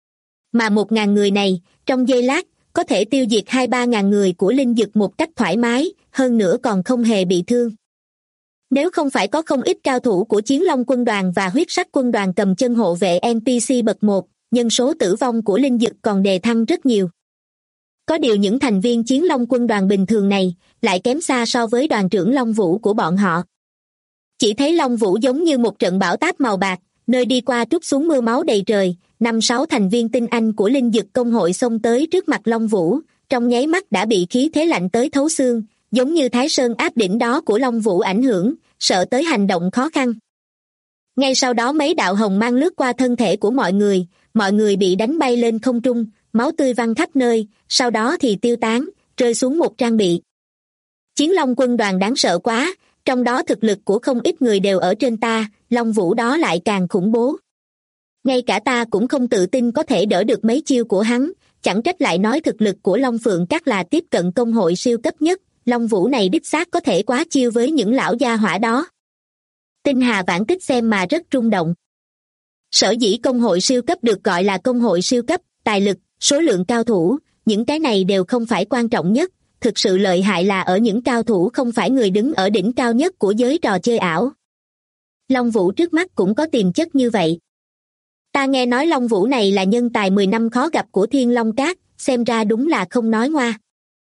Mà 1.000 người này, trong giây lát, có thể tiêu diệt 2-3 ngàn người của linh dực một cách thoải mái, hơn nữa còn không hề bị thương. Nếu không phải có không ít cao thủ của Chiến Long quân đoàn và Huyết Sắc quân đoàn cầm chân hộ vệ NPC bậc 1, nhân số tử vong của linh dực còn đề thăng rất nhiều. Có điều những thành viên Chiến Long quân đoàn bình thường này lại kém xa so với đoàn trưởng Long Vũ của bọn họ. Chỉ thấy Long Vũ giống như một trận bão táp màu bạc, nơi đi qua trút xuống mưa máu đầy trời, 5-6 thành viên tinh anh của linh dực công hội xông tới trước mặt Long Vũ, trong nháy mắt đã bị khí thế lạnh tới thấu xương, giống như Thái Sơn áp đỉnh đó của Long Vũ ảnh hưởng, sợ tới hành động khó khăn. Ngay sau đó mấy đạo hồng mang lướt qua thân thể của mọi người bị đánh bay lên không trung, máu tươi văng khắp nơi, sau đó thì tiêu tán, rơi xuống một trang bị. Chiến Long quân đoàn đáng sợ quá, trong đó thực lực của không ít người đều ở trên ta, Long Vũ đó lại càng khủng bố. Ngay cả ta cũng không tự tin có thể đỡ được mấy chiêu của hắn, chẳng trách lại nói thực lực của Long Phượng Các là tiếp cận công hội siêu cấp nhất, Long Vũ này đích xác có thể quá chiêu với những lão gia hỏa đó. Tinh Hà Vãn Tích xem mà rất rung động. Sở dĩ công hội siêu cấp được gọi là công hội siêu cấp, tài lực, số lượng cao thủ, những cái này đều không phải quan trọng nhất, thực sự lợi hại là ở những cao thủ không phải người đứng ở đỉnh cao nhất của giới trò chơi ảo. Long Vũ trước mắt cũng có tiềm chất như vậy. Ta nghe nói Long Vũ này là nhân tài 10 năm khó gặp của Thiên Long Các, xem ra đúng là không nói ngoa.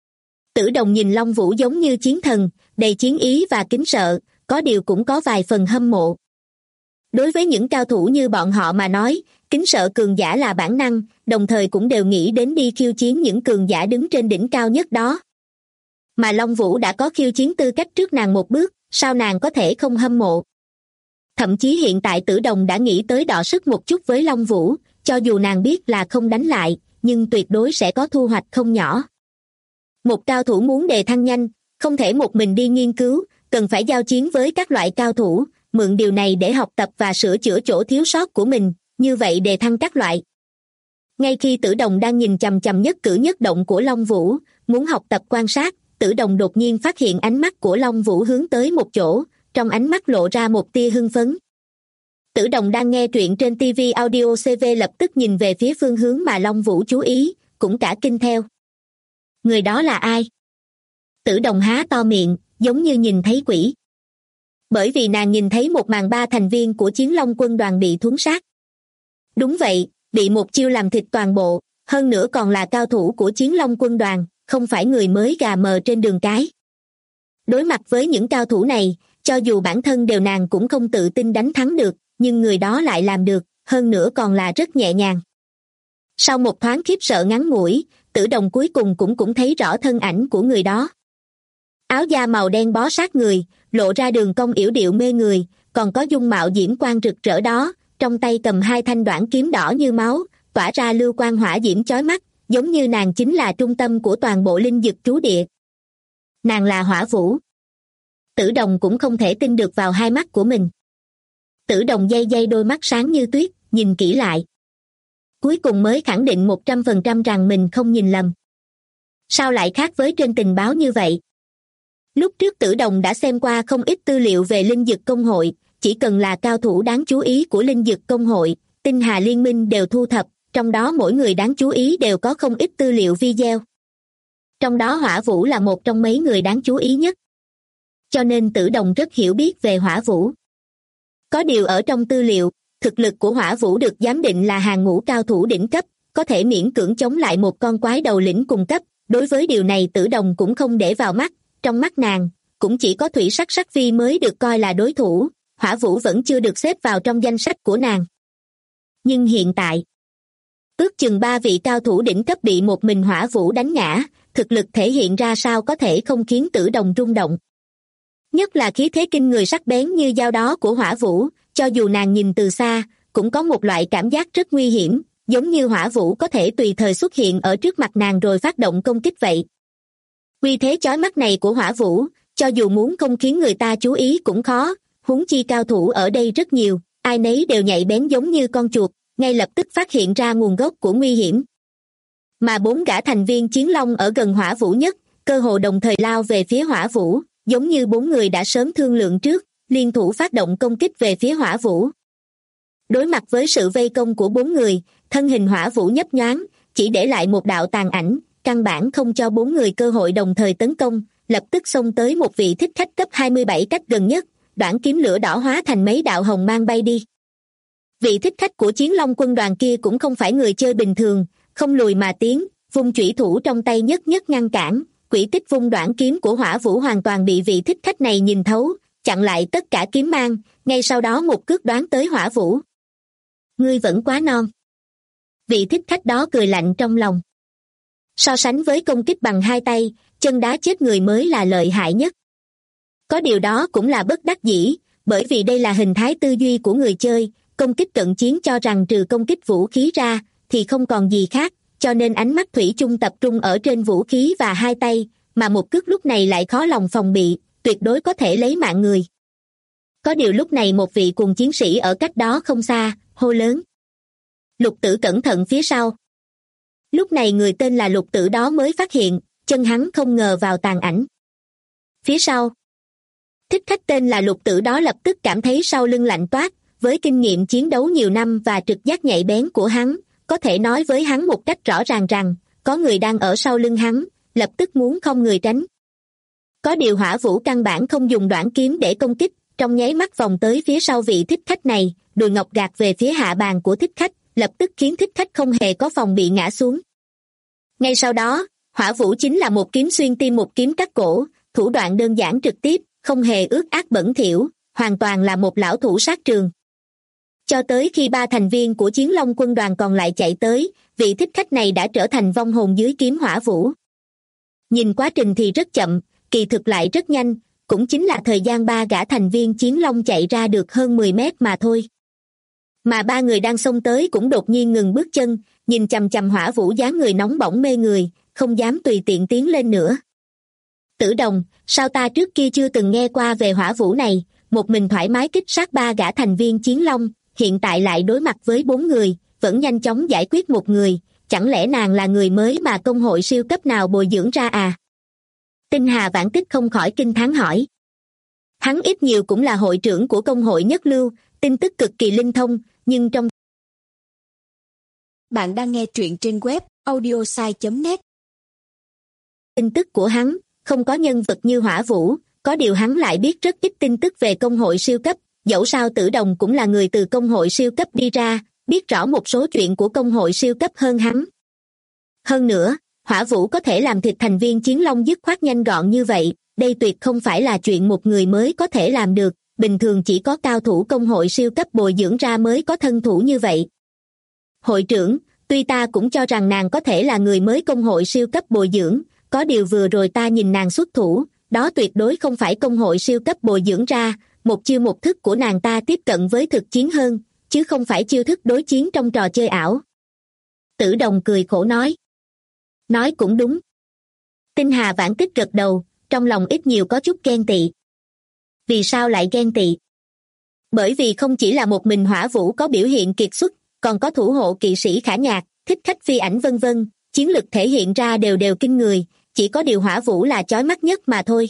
Tử Đồng nhìn Long Vũ giống như chiến thần, đầy chiến ý và kính sợ, có điều cũng có vài phần hâm mộ. Đối với những cao thủ như bọn họ mà nói, kính sợ cường giả là bản năng, đồng thời cũng đều nghĩ đến đi khiêu chiến những cường giả đứng trên đỉnh cao nhất đó. Mà Long Vũ đã có khiêu chiến tư cách trước nàng một bước, sao nàng có thể không hâm mộ? Thậm chí hiện tại Tử Đồng đã nghĩ tới đọ sức một chút với Long Vũ, cho dù nàng biết là không đánh lại, nhưng tuyệt đối sẽ có thu hoạch không nhỏ. Một cao thủ muốn đề thăng nhanh, không thể một mình đi nghiên cứu, cần phải giao chiến với các loại cao thủ, mượn điều này để học tập và sửa chữa chỗ thiếu sót của mình, như vậy đề thăng các loại. Ngay khi Tử Đồng đang nhìn chằm chằm nhất cử nhất động của Long Vũ, muốn học tập quan sát, Tử Đồng đột nhiên phát hiện ánh mắt của Long Vũ hướng tới một chỗ, trong ánh mắt lộ ra một tia hưng phấn. Tử Đồng đang nghe truyện trên TV Audio CV lập tức nhìn về phía phương hướng mà Long Vũ chú ý, cũng cả kinh theo. Người đó là ai? Tử Đồng há to miệng, giống như nhìn thấy quỷ. Bởi vì nàng nhìn thấy một màn 3 thành viên của Chiến Long quân đoàn bị thuấn sát. Đúng vậy, bị một chiêu làm thịt toàn bộ, hơn nữa còn là cao thủ của Chiến Long quân đoàn, không phải người mới gà mờ trên đường cái. Đối mặt với những cao thủ này, cho dù bản thân đều nàng cũng không tự tin đánh thắng được, nhưng người đó lại làm được, hơn nữa còn là rất nhẹ nhàng. Sau một thoáng khiếp sợ ngắn ngủi, Tử Đồng cuối cùng cũng thấy rõ thân ảnh của người đó. Áo da màu đen bó sát người, lộ ra đường cong yểu điệu mê người, còn có dung mạo diễm quang rực rỡ đó, trong tay cầm 2 thanh đoạn kiếm đỏ như máu, tỏa ra lưu quang hỏa diễm chói mắt, giống như nàng chính là trung tâm của toàn bộ linh dực trú địa. Nàng là Hỏa Vũ. Tử Đồng cũng không thể tin được vào hai mắt của mình. Tử Đồng day đôi mắt sáng như tuyết, nhìn kỹ lại. Cuối cùng mới khẳng định 100% rằng mình không nhìn lầm. Sao lại khác với trên tình báo như vậy? Lúc trước Tử Đồng đã xem qua không ít tư liệu về linh dực công hội, chỉ cần là cao thủ đáng chú ý của linh dực công hội, Tinh Hà Liên minh đều thu thập, trong đó mỗi người đáng chú ý đều có không ít tư liệu video. Trong đó Hỏa Vũ là một trong mấy người đáng chú ý nhất. Cho nên Tử Đồng rất hiểu biết về Hỏa Vũ. Có điều ở trong tư liệu, thực lực của Hỏa Vũ được giám định là hàng ngũ cao thủ đỉnh cấp, có thể miễn cưỡng chống lại một con quái đầu lĩnh cùng cấp. Đối với điều này Tử Đồng cũng không để vào mắt, trong mắt nàng, cũng chỉ có Thủy Sắc Sắc Phi mới được coi là đối thủ, Hỏa Vũ vẫn chưa được xếp vào trong danh sách của nàng. Nhưng hiện tại, ước chừng 3 vị cao thủ đỉnh cấp bị một mình Hỏa Vũ đánh ngã, thực lực thể hiện ra sao có thể không khiến Tử Đồng rung động. Nhất là khí thế kinh người sắc bén như dao đó của Hỏa Vũ, cho dù nàng nhìn từ xa, cũng có một loại cảm giác rất nguy hiểm, giống như Hỏa Vũ có thể tùy thời xuất hiện ở trước mặt nàng rồi phát động công kích vậy. Uy thế chói mắt này của Hỏa Vũ, cho dù muốn không khiến người ta chú ý cũng khó, huống chi cao thủ ở đây rất nhiều, ai nấy đều nhạy bén giống như con chuột, ngay lập tức phát hiện ra nguồn gốc của nguy hiểm. Mà 4 gã thành viên Chiến Long ở gần Hỏa Vũ nhất, cơ hồ đồng thời lao về phía Hỏa Vũ, giống như 4 người đã sớm thương lượng trước, liên thủ phát động công kích về phía Hỏa Vũ. Đối mặt với sự vây công của 4 người, thân hình Hỏa Vũ nhấp nhoáng, chỉ để lại một đạo tàn ảnh, căn bản không cho 4 người cơ hội đồng thời tấn công, lập tức xông tới một vị thích khách cấp 27 cách gần nhất, đoạn kiếm lửa đỏ hóa thành mấy đạo hồng mang bay đi. Vị thích khách của Chiến Long quân đoàn kia cũng không phải người chơi bình thường, không lùi mà tiến, vung chủy thủ trong tay nhất ngăn cản, quỷ tích vung đoạn kiếm của Hỏa Vũ hoàn toàn bị vị thích khách này nhìn thấu, chặn lại tất cả kiếm mang, ngay sau đó một cước đoán tới Hỏa Vũ. Ngươi vẫn quá non. Vị thích khách đó cười lạnh trong lòng. So sánh với công kích bằng 2 tay, chân đá chết người mới là lợi hại nhất. Có điều đó cũng là bất đắc dĩ, bởi vì đây là hình thái tư duy của người chơi, công kích cận chiến cho rằng trừ công kích vũ khí ra, thì không còn gì khác, cho nên ánh mắt thủy chung tập trung ở trên vũ khí và 2 tay, mà một cước lúc này lại khó lòng phòng bị, tuyệt đối có thể lấy mạng người. Có điều lúc này một vị cùng chiến sĩ ở cách đó không xa, hô lớn. Lục Tử cẩn thận phía sau. Lúc này người tên là Lục Tử đó mới phát hiện, chân hắn không ngờ vào tàn ảnh. Phía sau, thích khách tên là Lục Tử đó lập tức cảm thấy sau lưng lạnh toát, với kinh nghiệm chiến đấu nhiều năm và trực giác nhạy bén của hắn, có thể nói với hắn một cách rõ ràng rằng, có người đang ở sau lưng hắn, lập tức muốn không người tránh. Có điều Hỏa Vũ căn bản không dùng đoạn kiếm để công kích, trong nháy mắt vòng tới phía sau vị thích khách này, đùi ngọc gạt về phía hạ bàn của thích khách, lập tức khiến thích khách không hề có phòng bị ngã xuống. Ngay sau đó, Hỏa Vũ chính là một kiếm xuyên tim một kiếm cắt cổ, thủ đoạn đơn giản trực tiếp, không hề ước ác bẩn thỉu, hoàn toàn là một lão thủ sát trường. Cho tới khi 3 thành viên của Chiến Long quân đoàn còn lại chạy tới, vị thích khách này đã trở thành vong hồn dưới kiếm Hỏa Vũ. Nhìn quá trình thì rất chậm, kỳ thực lại rất nhanh, cũng chính là thời gian 3 gã thành viên Chiến Long chạy ra được hơn 10 mét mà thôi. Mà 3 người đang xông tới cũng đột nhiên ngừng bước chân, nhìn chằm chằm Hỏa Vũ dáng người nóng bỏng mê người, không dám tùy tiện tiến lên nữa. Tử Đồng, sao ta trước kia chưa từng nghe qua về Hỏa Vũ này, một mình thoải mái kích sát 3 gã thành viên Chiến Long, hiện tại lại đối mặt với 4 người, vẫn nhanh chóng giải quyết một người, chẳng lẽ nàng là người mới mà công hội siêu cấp nào bồi dưỡng ra à? Tinh Hà Vãn Tích không khỏi kinh thán hỏi. Hắn ít nhiều cũng là hội trưởng của công hội nhất lưu, tin tức cực kỳ linh thông, nhưng trong... Bạn đang nghe truyện trên web audiosai.net. Tin tức của hắn, không có nhân vật như Hỏa Vũ, có điều hắn lại biết rất ít tin tức về công hội siêu cấp, dẫu sao Tử Đồng cũng là người từ công hội siêu cấp đi ra, biết rõ một số chuyện của công hội siêu cấp hơn hắn. Hơn nữa, Hỏa Vũ có thể làm thịt thành viên Chiến Long dứt khoát nhanh gọn như vậy, đây tuyệt không phải là chuyện một người mới có thể làm được, bình thường chỉ có cao thủ công hội siêu cấp bồi dưỡng ra mới có thân thủ như vậy. Hội trưởng, tuy ta cũng cho rằng nàng có thể là người mới công hội siêu cấp bồi dưỡng, có điều vừa rồi ta nhìn nàng xuất thủ, đó tuyệt đối không phải công hội siêu cấp bồi dưỡng ra, một chiêu một thức của nàng ta tiếp cận với thực chiến hơn, chứ không phải chiêu thức đối chiến trong trò chơi ảo. Tử Đồng cười khổ nói. Nói cũng đúng. Tinh Hà Vãn Tích gật đầu, trong lòng ít nhiều có chút ghen tị. Vì sao lại ghen tị? Bởi vì không chỉ là một mình Hỏa Vũ có biểu hiện kiệt xuất, còn có thủ hộ kỵ sĩ Khả Nhạc, thích khách phi ảnh vân vân, chiến lực thể hiện ra đều đều kinh người, chỉ có điều Hỏa Vũ là chói mắt nhất mà thôi.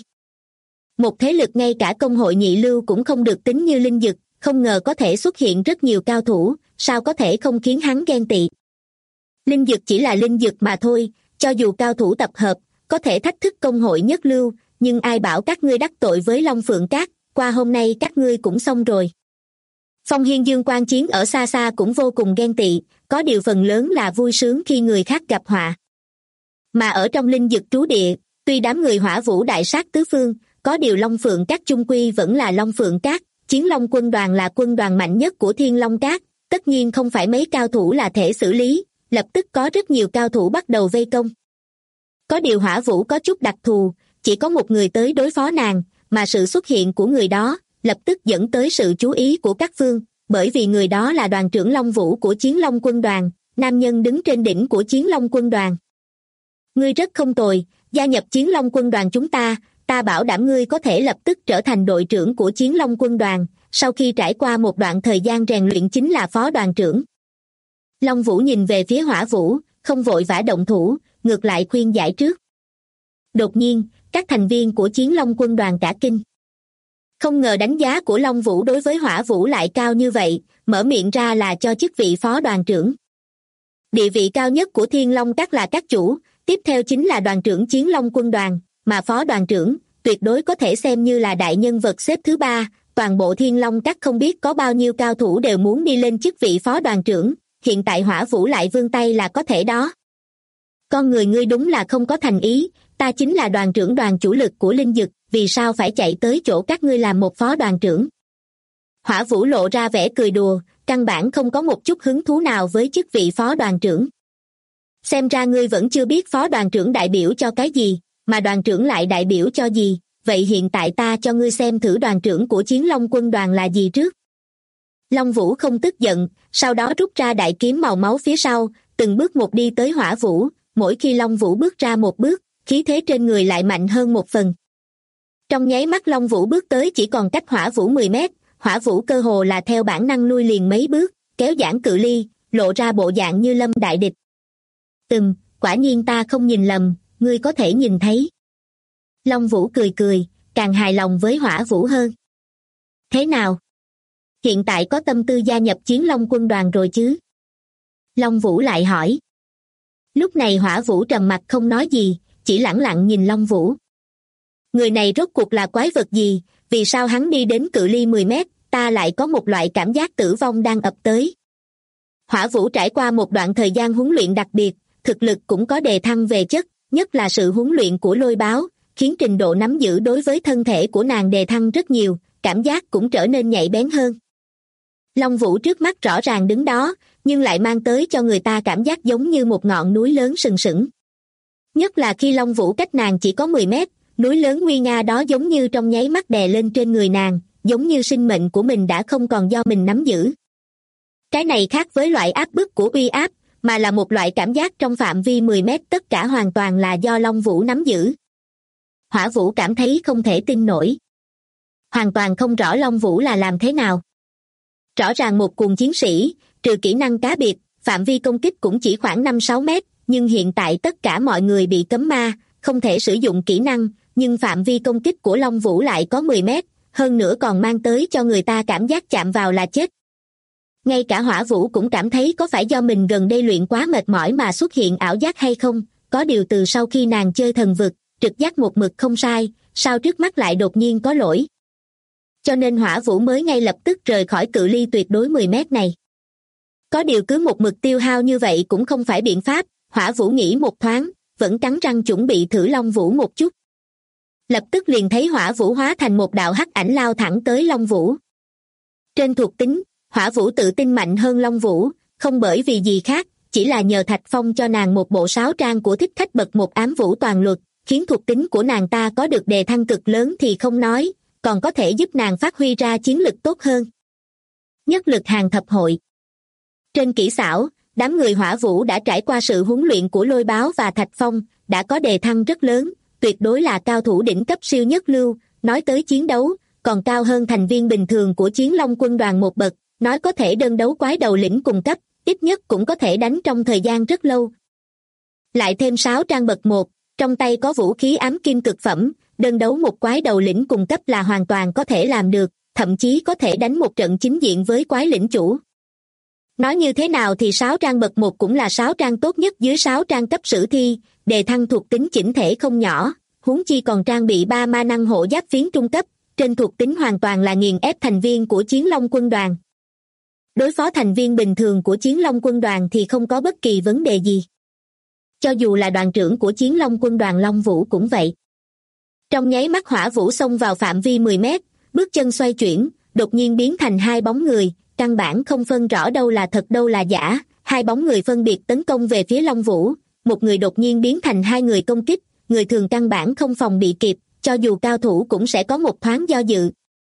Một thế lực ngay cả công hội nhị lưu cũng không được tính như Linh Dực, không ngờ có thể xuất hiện rất nhiều cao thủ, sao có thể không khiến hắn ghen tị. Linh Dực chỉ là Linh Dực mà thôi, cho dù cao thủ tập hợp, có thể thách thức công hội nhất lưu, nhưng ai bảo các ngươi đắc tội với Long Phượng Cát, qua hôm nay các ngươi cũng xong rồi. Phong Hiên Dương quan chiến ở xa xa cũng vô cùng ghen tị, có điều phần lớn là vui sướng khi người khác gặp họa. Mà ở trong Linh Dực trú địa, tuy đám người Hỏa Vũ đại sát tứ phương, có điều Long Phượng Cát chung quy vẫn là Long Phượng Cát, Chiến Long quân đoàn là quân đoàn mạnh nhất của Thiên Long Cát, tất nhiên không phải mấy cao thủ là thể xử lý, lập tức có rất nhiều cao thủ bắt đầu vây công. Có điều Hỏa Vũ có chút đặc thù, chỉ có một người tới đối phó nàng, mà sự xuất hiện của người đó lập tức dẫn tới sự chú ý của các phương, bởi vì người đó là đoàn trưởng Long Vũ của Chiến Long quân đoàn, nam nhân đứng trên đỉnh của Chiến Long quân đoàn. Ngươi rất không tồi, gia nhập Chiến Long quân đoàn chúng ta, ta bảo đảm ngươi có thể lập tức trở thành đội trưởng của Chiến Long quân đoàn, sau khi trải qua một đoạn thời gian rèn luyện chính là phó đoàn trưởng. Long Vũ nhìn về phía Hỏa Vũ, không vội vã động thủ, ngược lại khuyên giải trước. Đột nhiên, các thành viên của Chiến Long quân đoàn cả kinh. Không ngờ đánh giá của Long Vũ đối với Hỏa Vũ lại cao như vậy, mở miệng ra là cho chức vị phó đoàn trưởng. Địa vị cao nhất của Thiên Long Các là các chủ, tiếp theo chính là đoàn trưởng Chiến Long quân đoàn, mà phó đoàn trưởng tuyệt đối có thể xem như là đại nhân vật xếp thứ ba. Toàn bộ Thiên Long Các không biết có bao nhiêu cao thủ đều muốn đi lên chức vị phó đoàn trưởng, hiện tại Hỏa Vũ lại vươn tay là có thể đó. Con người ngươi đúng là không có thành ý, ta chính là đoàn trưởng đoàn chủ lực của Linh Dực, vì sao phải chạy tới chỗ các ngươi làm một phó đoàn trưởng? Hỏa Vũ lộ ra vẻ cười đùa, căn bản không có một chút hứng thú nào với chức vị phó đoàn trưởng. Xem ra ngươi vẫn chưa biết phó đoàn trưởng đại biểu cho cái gì, mà đoàn trưởng lại đại biểu cho gì, vậy hiện tại ta cho ngươi xem thử đoàn trưởng của Chiến Long quân đoàn là gì trước. Long Vũ không tức giận, sau đó rút ra đại kiếm màu máu phía sau, từng bước một đi tới Hỏa Vũ, mỗi khi Long Vũ bước ra một bước, khí thế trên người lại mạnh hơn một phần. Trong nháy mắt Long Vũ bước tới chỉ còn cách Hỏa Vũ 10 mét, Hỏa Vũ cơ hồ là theo bản năng lui liền mấy bước, kéo giãn cự ly, lộ ra bộ dạng như lâm đại địch. Quả nhiên ta không nhìn lầm, ngươi có thể nhìn thấy. Long Vũ cười cười, càng hài lòng với Hỏa Vũ hơn. Thế nào? Hiện tại có tâm tư gia nhập Chiến Long quân đoàn rồi chứ? Long Vũ lại hỏi. Lúc này Hỏa Vũ trầm mặc không nói gì, chỉ lẳng lặng nhìn Long Vũ. Người này rốt cuộc là quái vật gì, vì sao hắn đi đến cự ly 10 mét, ta lại có một loại cảm giác tử vong đang ập tới. Hỏa Vũ trải qua một đoạn thời gian huấn luyện đặc biệt, thực lực cũng có đề thăng về chất, nhất là sự huấn luyện của Lôi Báo, khiến trình độ nắm giữ đối với thân thể của nàng đề thăng rất nhiều, cảm giác cũng trở nên nhạy bén hơn. Long Vũ trước mắt rõ ràng đứng đó, nhưng lại mang tới cho người ta cảm giác giống như một ngọn núi lớn sừng sững. Nhất là khi Long Vũ cách nàng chỉ có 10 mét, núi lớn nguy nga đó giống như trong nháy mắt đè lên trên người nàng, giống như sinh mệnh của mình đã không còn do mình nắm giữ. Cái này khác với loại áp bức của uy áp, mà là một loại cảm giác trong phạm vi 10 mét tất cả hoàn toàn là do Long Vũ nắm giữ. Hỏa Vũ cảm thấy không thể tin nổi. Hoàn toàn không rõ Long Vũ là làm thế nào. Rõ ràng một cuồng chiến sĩ, trừ kỹ năng cá biệt, phạm vi công kích cũng chỉ khoảng 5-6 mét, nhưng hiện tại tất cả mọi người bị cấm ma, không thể sử dụng kỹ năng, nhưng phạm vi công kích của Long Vũ lại có 10 mét, hơn nữa còn mang tới cho người ta cảm giác chạm vào là chết. Ngay cả Hỏa Vũ cũng cảm thấy có phải do mình gần đây luyện quá mệt mỏi mà xuất hiện ảo giác hay không, có điều từ sau khi nàng chơi thần vực, trực giác một mực không sai, sao trước mắt lại đột nhiên có lỗi. Cho nên Hỏa Vũ mới ngay lập tức rời khỏi cự ly tuyệt đối 10 mét này. Có điều cứ một mực tiêu hao như vậy cũng không phải biện pháp, Hỏa Vũ nghĩ một thoáng, vẫn cắn răng chuẩn bị thử Long Vũ một chút. Lập tức liền thấy Hỏa Vũ hóa thành một đạo hắc ảnh lao thẳng tới Long Vũ. Trên thuộc tính, Hỏa Vũ tự tin mạnh hơn Long Vũ, không bởi vì gì khác, chỉ là nhờ Thạch Phong cho nàng một bộ sáo trang của thích khách bậc một ám vũ toàn luật, khiến thuộc tính của nàng ta có được đề thăng cực lớn thì không nói, còn có thể giúp nàng phát huy ra chiến lực tốt hơn. Nhất lực hàng thập hội. Trên kỹ xảo, đám người Hỏa Vũ đã trải qua sự huấn luyện của Lôi Báo và Thạch Phong, đã có đề thăng rất lớn, tuyệt đối là cao thủ đỉnh cấp siêu nhất lưu, nói tới chiến đấu, còn cao hơn thành viên bình thường của Chiến Long quân đoàn một bậc, nói có thể đơn đấu quái đầu lĩnh cùng cấp, ít nhất cũng có thể đánh trong thời gian rất lâu. Lại thêm 6 trang bậc 1, trong tay có vũ khí ám kim cực phẩm, đơn đấu một quái đầu lĩnh cùng cấp là hoàn toàn có thể làm được, thậm chí có thể đánh một trận chính diện với quái lĩnh chủ. Nói như thế nào thì 6 trang bậc 1 cũng là 6 trang tốt nhất dưới 6 trang cấp sử thi, đề thăng thuộc tính chỉnh thể không nhỏ, huống chi còn trang bị 3 ma năng hộ giáp phiến trung cấp, trên thuộc tính hoàn toàn là nghiền ép thành viên của Chiến Long quân đoàn. Đối phó thành viên bình thường của Chiến Long quân đoàn thì không có bất kỳ vấn đề gì. Cho dù là đoàn trưởng của Chiến Long quân đoàn Long Vũ cũng vậy. Trong nháy mắt Hỏa Vũ xông vào phạm vi 10 mét, bước chân xoay chuyển, đột nhiên biến thành 2 bóng người, căn bản không phân rõ đâu là thật đâu là giả, 2 bóng người phân biệt tấn công về phía Long Vũ, một người đột nhiên biến thành 2 người công kích, người thường căn bản không phòng bị kịp, cho dù cao thủ cũng sẽ có một thoáng do dự.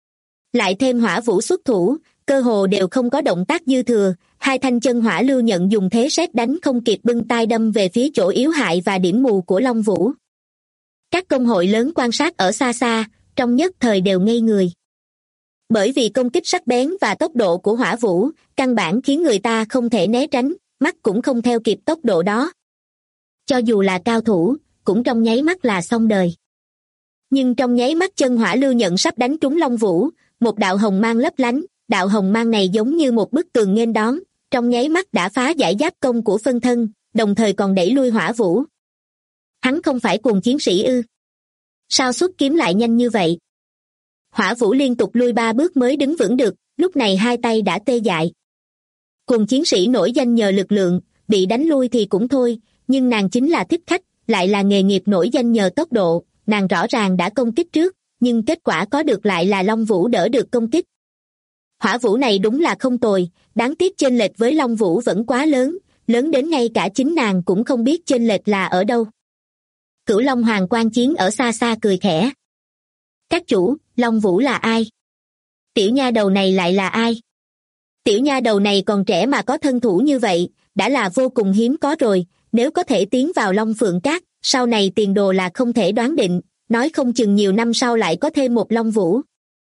Lại thêm Hỏa Vũ xuất thủ, cơ hồ đều không có động tác dư thừa, 2 thanh chân hỏa lưu nhận dùng thế sét đánh không kịp bưng tay đâm về phía chỗ yếu hại và điểm mù của Long Vũ. Các công hội lớn quan sát ở xa xa, trong nhất thời đều ngây người. Bởi vì công kích sắc bén và tốc độ của Hỏa Vũ, căn bản khiến người ta không thể né tránh, mắt cũng không theo kịp tốc độ đó. Cho dù là cao thủ, cũng trong nháy mắt là xong đời. Nhưng trong nháy mắt chân hỏa lưu nhận sắp đánh trúng Long Vũ, một đạo hồng mang lấp lánh, đạo hồng mang này giống như một bức tường nghênh đón, trong nháy mắt đã phá giải giáp công của phân thân, đồng thời còn đẩy lui Hỏa Vũ. Hắn không phải cuồng chiến sĩ ư? Sao xuất kiếm lại nhanh như vậy? Hỏa Vũ liên tục lui 3 bước mới đứng vững được, lúc này 2 tay đã tê dại. Cuồng chiến sĩ nổi danh nhờ lực lượng, bị đánh lui thì cũng thôi, nhưng nàng chính là thích khách, lại là nghề nghiệp nổi danh nhờ tốc độ, nàng rõ ràng đã công kích trước, nhưng kết quả có được lại là Long Vũ đỡ được công kích. Hỏa Vũ này đúng là không tồi, đáng tiếc chênh lệch với Long Vũ vẫn quá lớn, lớn đến ngay cả chính nàng cũng không biết chênh lệch là ở đâu. Cửu Long Hoàng Quan Chiến ở xa xa cười khẽ. Các chủ, Long Vũ là ai? Tiểu nha đầu này lại là ai? Tiểu nha đầu này còn trẻ mà có thân thủ như vậy, đã là vô cùng hiếm có rồi, nếu có thể tiến vào Long Phượng Các, sau này tiền đồ là không thể đoán định, nói không chừng nhiều năm sau lại có thêm một Long Vũ.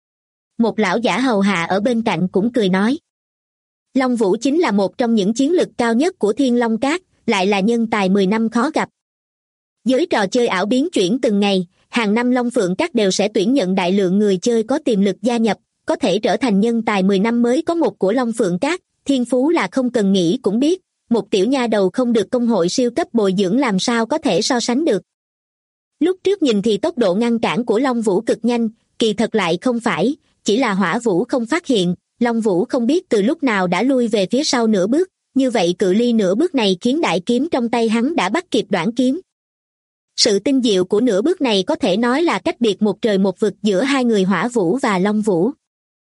Một lão giả hầu hạ ở bên cạnh cũng cười nói. Long Vũ chính là một trong những chiến lực cao nhất của Thiên Long Các, lại là nhân tài 10 năm khó gặp. Giới trò chơi ảo biến chuyển từng ngày, hàng năm Long Phượng Các đều sẽ tuyển nhận đại lượng người chơi có tiềm lực gia nhập, có thể trở thành nhân tài 10 năm mới có một của Long Phượng Các, thiên phú là không cần nghĩ cũng biết, một tiểu nha đầu không được công hội siêu cấp bồi dưỡng làm sao có thể so sánh được. Lúc trước nhìn thì tốc độ ngăn cản của Long Vũ cực nhanh, kỳ thật lại không phải, chỉ là Hỏa Vũ không phát hiện, Long Vũ không biết từ lúc nào đã lui về phía sau nửa bước, như vậy cự ly nửa bước này khiến đại kiếm trong tay hắn đã bắt kịp đoạn kiếm. Sự tinh diệu của nửa bước này có thể nói là cách biệt một trời một vực giữa hai người Hỏa Vũ và Long Vũ.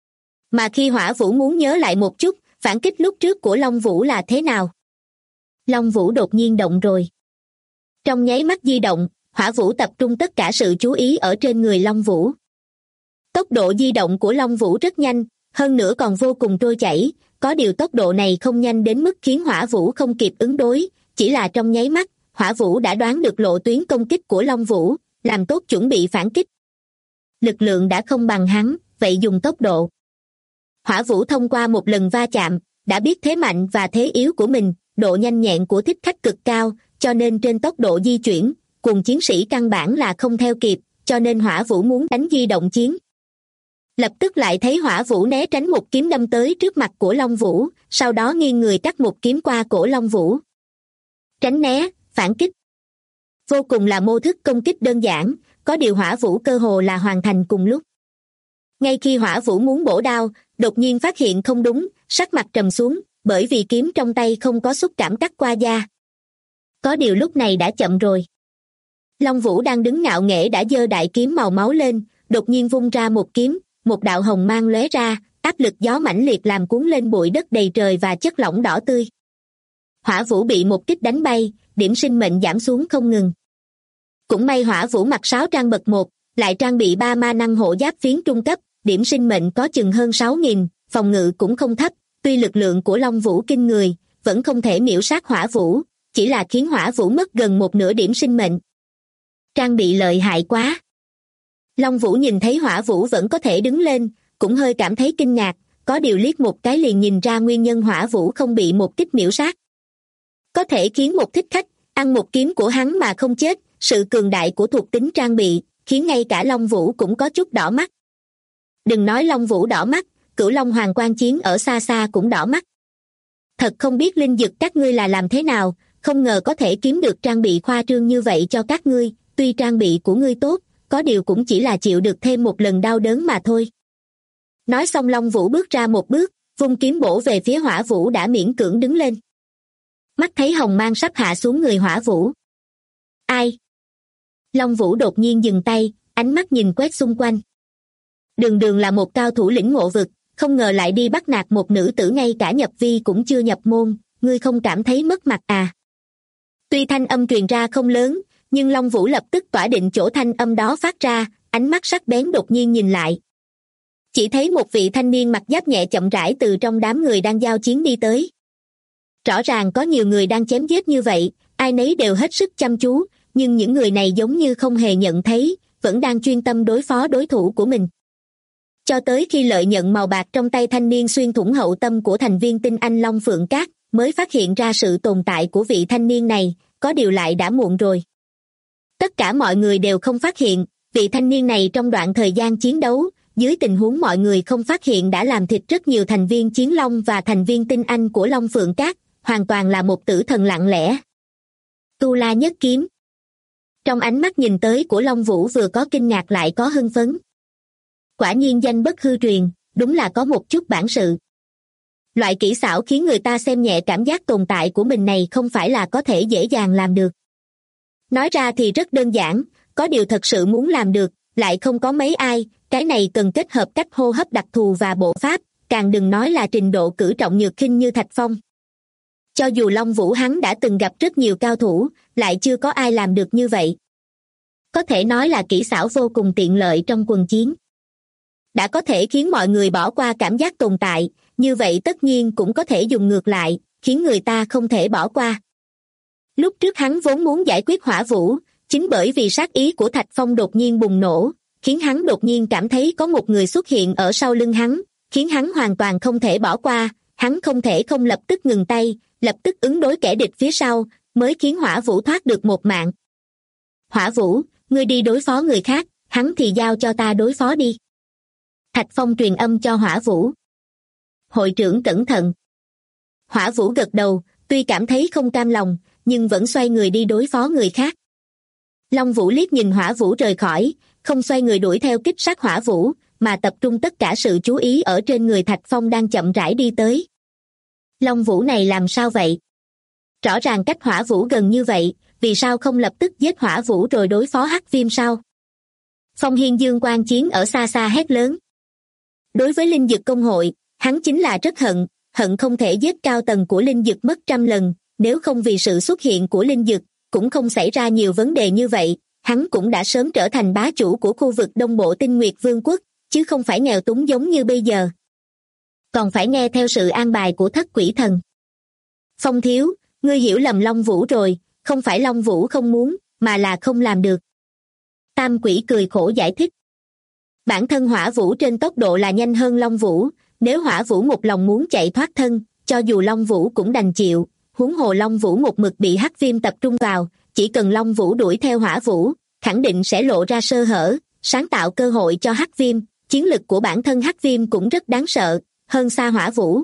Mà khi Hỏa Vũ muốn nhớ lại một chút, phản kích lúc trước của Long Vũ là thế nào? Long Vũ đột nhiên động rồi. Trong nháy mắt di động, Hỏa Vũ tập trung tất cả sự chú ý ở trên người Long Vũ. Tốc độ di động của Long Vũ rất nhanh, hơn nữa còn vô cùng trôi chảy, có điều tốc độ này không nhanh đến mức khiến Hỏa Vũ không kịp ứng đối, chỉ là trong nháy mắt, Hỏa Vũ đã đoán được lộ tuyến công kích của Long Vũ, làm tốt chuẩn bị phản kích. Lực lượng đã không bằng hắn, vậy dùng tốc độ. Hỏa Vũ thông qua một lần va chạm, đã biết thế mạnh và thế yếu của mình, độ nhanh nhẹn của thích khách cực cao, cho nên trên tốc độ di chuyển, cùng chiến sĩ căn bản là không theo kịp, cho nên Hỏa Vũ muốn đánh di động chiến. Lập tức lại thấy Hỏa Vũ né tránh một kiếm đâm tới trước mặt của Long Vũ, sau đó nghiêng người cắt một kiếm qua cổ Long Vũ. Tránh né, phản kích. Vô cùng là mô thức công kích đơn giản, có điều Hỏa Vũ cơ hồ là hoàn thành cùng lúc. Ngay khi Hỏa Vũ muốn bổ đao, đột nhiên phát hiện không đúng, sắc mặt trầm xuống, bởi vì kiếm trong tay không có xúc cảm cắt qua da. Có điều lúc này đã chậm rồi. Long Vũ đang đứng ngạo nghễ đã giơ đại kiếm màu máu lên, đột nhiên vung ra một kiếm, một đạo hồng mang lóe ra, áp lực gió mãnh liệt làm cuốn lên bụi đất đầy trời và chất lỏng đỏ tươi. Hỏa Vũ bị một kích đánh bay, điểm sinh mệnh giảm xuống không ngừng. Cũng may Hỏa Vũ mặc 6 trang bậc 1, lại trang bị 3 ma năng hộ giáp phiến trung cấp, điểm sinh mệnh có chừng hơn 6.000, phòng ngự cũng không thấp, tuy lực lượng của Long Vũ kinh người, vẫn không thể miễu sát Hỏa Vũ, chỉ là khiến Hỏa Vũ mất gần một nửa điểm sinh mệnh. Trang bị lợi hại quá. Long Vũ nhìn thấy Hỏa Vũ vẫn có thể đứng lên, cũng hơi cảm thấy kinh ngạc, có điều liếc một cái liền nhìn ra nguyên nhân Hỏa Vũ không bị một kích miễu sát. Có thể khiến một thích khách ăn một kiếm của hắn mà không chết, sự cường đại của thuộc tính trang bị, khiến ngay cả Long Vũ cũng có chút đỏ mắt. Đừng nói Long Vũ đỏ mắt, Cửu Long Hoàng Quan Chiến ở xa xa cũng đỏ mắt. Thật không biết linh dực các ngươi là làm thế nào, không ngờ có thể kiếm được trang bị khoa trương như vậy cho các ngươi, tuy trang bị của ngươi tốt, có điều cũng chỉ là chịu được thêm một lần đau đớn mà thôi. Nói xong Long Vũ bước ra một bước, vung kiếm bổ về phía Hỏa Vũ đã miễn cưỡng đứng lên. Mắt thấy hồng mang sắp hạ xuống người Hỏa Vũ. Ai? Long Vũ đột nhiên dừng tay, ánh mắt nhìn quét xung quanh. Đường Đường là một cao thủ lĩnh ngộ vực, không ngờ lại đi bắt nạt một nữ tử ngay cả nhập vi cũng chưa nhập môn, ngươi không cảm thấy mất mặt à? Tuy thanh âm truyền ra không lớn, nhưng Long Vũ lập tức tỏa định chỗ thanh âm đó phát ra, ánh mắt sắc bén đột nhiên nhìn lại. Chỉ thấy một vị thanh niên mặc giáp nhẹ chậm rãi từ trong đám người đang giao chiến đi tới. Rõ ràng có nhiều người đang chém giết như vậy, ai nấy đều hết sức chăm chú, nhưng những người này giống như không hề nhận thấy, vẫn đang chuyên tâm đối phó đối thủ của mình. Cho tới khi lợi nhận màu bạc trong tay thanh niên xuyên thủng hậu tâm của thành viên tinh anh Long Phượng Cát, mới phát hiện ra sự tồn tại của vị thanh niên này, có điều lại đã muộn rồi. Tất cả mọi người đều không phát hiện, vị thanh niên này trong đoạn thời gian chiến đấu, dưới tình huống mọi người không phát hiện đã làm thịt rất nhiều thành viên Chiến Long và thành viên tinh anh của Long Phượng Cát, hoàn toàn là một tử thần lặng lẽ. Tu La Nhất Kiếm. Trong ánh mắt nhìn tới của Long Vũ vừa có kinh ngạc lại có hưng phấn. Quả nhiên danh bất hư truyền, đúng là có một chút bản sự. Loại kỹ xảo khiến người ta xem nhẹ cảm giác tồn tại của mình này không phải là có thể dễ dàng làm được. Nói ra thì rất đơn giản, có điều thật sự muốn làm được, lại không có mấy ai, cái này cần kết hợp cách hô hấp đặc thù và bộ pháp, càng đừng nói là trình độ cử trọng nhược khinh như Thạch Phong. Cho dù Long Vũ hắn đã từng gặp rất nhiều cao thủ, lại chưa có ai làm được như vậy. Có thể nói là kỹ xảo vô cùng tiện lợi trong quần chiến. Đã có thể khiến mọi người bỏ qua cảm giác tồn tại, như vậy tất nhiên cũng có thể dùng ngược lại, khiến người ta không thể bỏ qua. Lúc trước hắn vốn muốn giải quyết Hỏa Vũ, chính bởi vì sát ý của Thạch Phong đột nhiên bùng nổ, khiến hắn đột nhiên cảm thấy có một người xuất hiện ở sau lưng hắn, khiến hắn hoàn toàn không thể bỏ qua, hắn không thể không lập tức ngừng tay, lập tức ứng đối kẻ địch phía sau, mới khiến Hỏa Vũ thoát được một mạng. Hỏa Vũ, ngươi đi đối phó người khác, hắn thì giao cho ta đối phó đi. Thạch Phong truyền âm cho Hỏa Vũ. Hội trưởng cẩn thận. Hỏa Vũ gật đầu, tuy cảm thấy không cam lòng, nhưng vẫn xoay người đi đối phó người khác. Long Vũ liếc nhìn Hỏa Vũ rời khỏi, không xoay người đuổi theo kích sát Hỏa Vũ, mà tập trung tất cả sự chú ý ở trên người Thạch Phong đang chậm rãi đi tới. Long Vũ này làm sao vậy? Rõ ràng cách Hỏa Vũ gần như vậy, vì sao không lập tức giết Hỏa Vũ rồi đối phó Hắc Viêm sao? Phong Hiên Dương Quan Chiến ở xa xa hét lớn. Đối với Linh Dực Công hội, hắn chính là rất hận không thể giết cao tầng của Linh Dực mất trăm lần, nếu không vì sự xuất hiện của Linh Dực, cũng không xảy ra nhiều vấn đề như vậy, hắn cũng đã sớm trở thành bá chủ của khu vực Đông Bộ Tinh Nguyệt Vương quốc, chứ không phải nghèo túng giống như bây giờ. Còn phải nghe theo sự an bài của Thất Quỷ Thần. Phong thiếu, ngươi hiểu lầm Long Vũ rồi, không phải Long Vũ không muốn, mà là không làm được. Tam Quỷ cười khổ giải thích. Bản thân Hỏa Vũ trên tốc độ là nhanh hơn Long Vũ, nếu Hỏa Vũ một lòng muốn chạy thoát thân, cho dù Long Vũ cũng đành chịu, huống hồ Long Vũ một mực bị Hắc Viêm tập trung vào, chỉ cần Long Vũ đuổi theo Hỏa Vũ, khẳng định sẽ lộ ra sơ hở, sáng tạo cơ hội cho Hắc Viêm. Chiến lực của bản thân Hắc Viêm cũng rất đáng sợ, hơn xa Hỏa Vũ.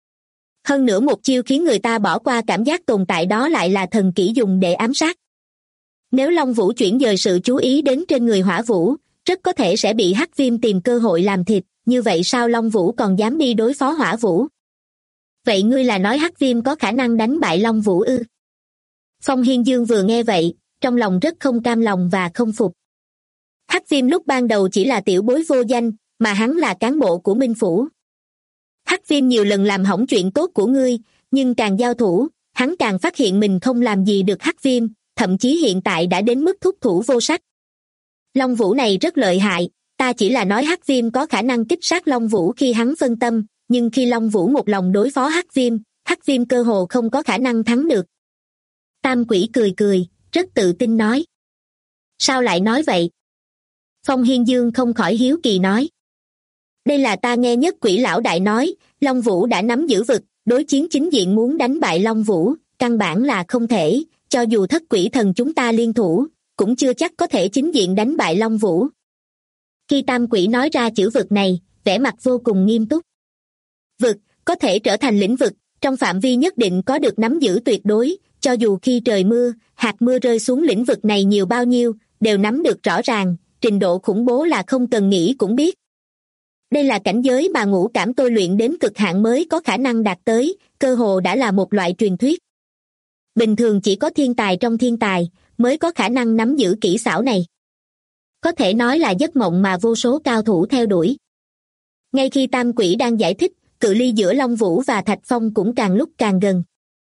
Hơn nữa một chiêu khiến người ta bỏ qua cảm giác tồn tại đó lại là thần kỹ dùng để ám sát. Nếu Long Vũ chuyển dời sự chú ý đến trên người Hỏa Vũ, rất có thể sẽ bị Hắc Viêm tìm cơ hội làm thịt, như vậy sao Long Vũ còn dám đi đối phó Hỏa Vũ? Vậy ngươi là nói Hắc Viêm có khả năng đánh bại Long Vũ ư? Phong Hiên Dương vừa nghe vậy, trong lòng rất không cam lòng và không phục. Hắc Viêm lúc ban đầu chỉ là tiểu bối vô danh, mà hắn là cán bộ của Minh Phủ. Hắc Viêm nhiều lần làm hỏng chuyện tốt của ngươi, nhưng càng giao thủ, hắn càng phát hiện mình không làm gì được Hắc Viêm, thậm chí hiện tại đã đến mức thúc thủ vô sách. Long Vũ này rất lợi hại, ta chỉ là nói Hắc Viêm có khả năng kích sát Long Vũ khi hắn phân tâm, nhưng khi Long Vũ một lòng đối phó Hắc Viêm cơ hồ không có khả năng thắng được. Tam Quỷ cười cười, rất tự tin nói. Sao lại nói vậy? Phong Hiên Dương không khỏi hiếu kỳ nói. Đây là ta nghe nhất Quỷ lão đại nói, Long Vũ đã nắm giữ vực, đối chiến chính diện muốn đánh bại Long Vũ, căn bản là không thể, cho dù thất quỷ thần chúng ta liên thủ, cũng chưa chắc có thể chính diện đánh bại Long Vũ. Khi Tam Quỷ nói ra chữ vực này, vẻ mặt vô cùng nghiêm túc. Vực, có thể trở thành lĩnh vực, trong phạm vi nhất định có được nắm giữ tuyệt đối, cho dù khi trời mưa, hạt mưa rơi xuống lĩnh vực này nhiều bao nhiêu, đều nắm được rõ ràng, trình độ khủng bố là không cần nghĩ cũng biết. Đây là cảnh giới mà ngũ cảm tôi luyện đến cực hạn mới có khả năng đạt tới, cơ hồ đã là một loại truyền thuyết. Bình thường chỉ có thiên tài trong thiên tài mới có khả năng nắm giữ kỹ xảo này. Có thể nói là giấc mộng mà vô số cao thủ theo đuổi. Ngay khi Tam Quỷ đang giải thích, cự ly giữa Long Vũ và Thạch Phong cũng càng lúc càng gần.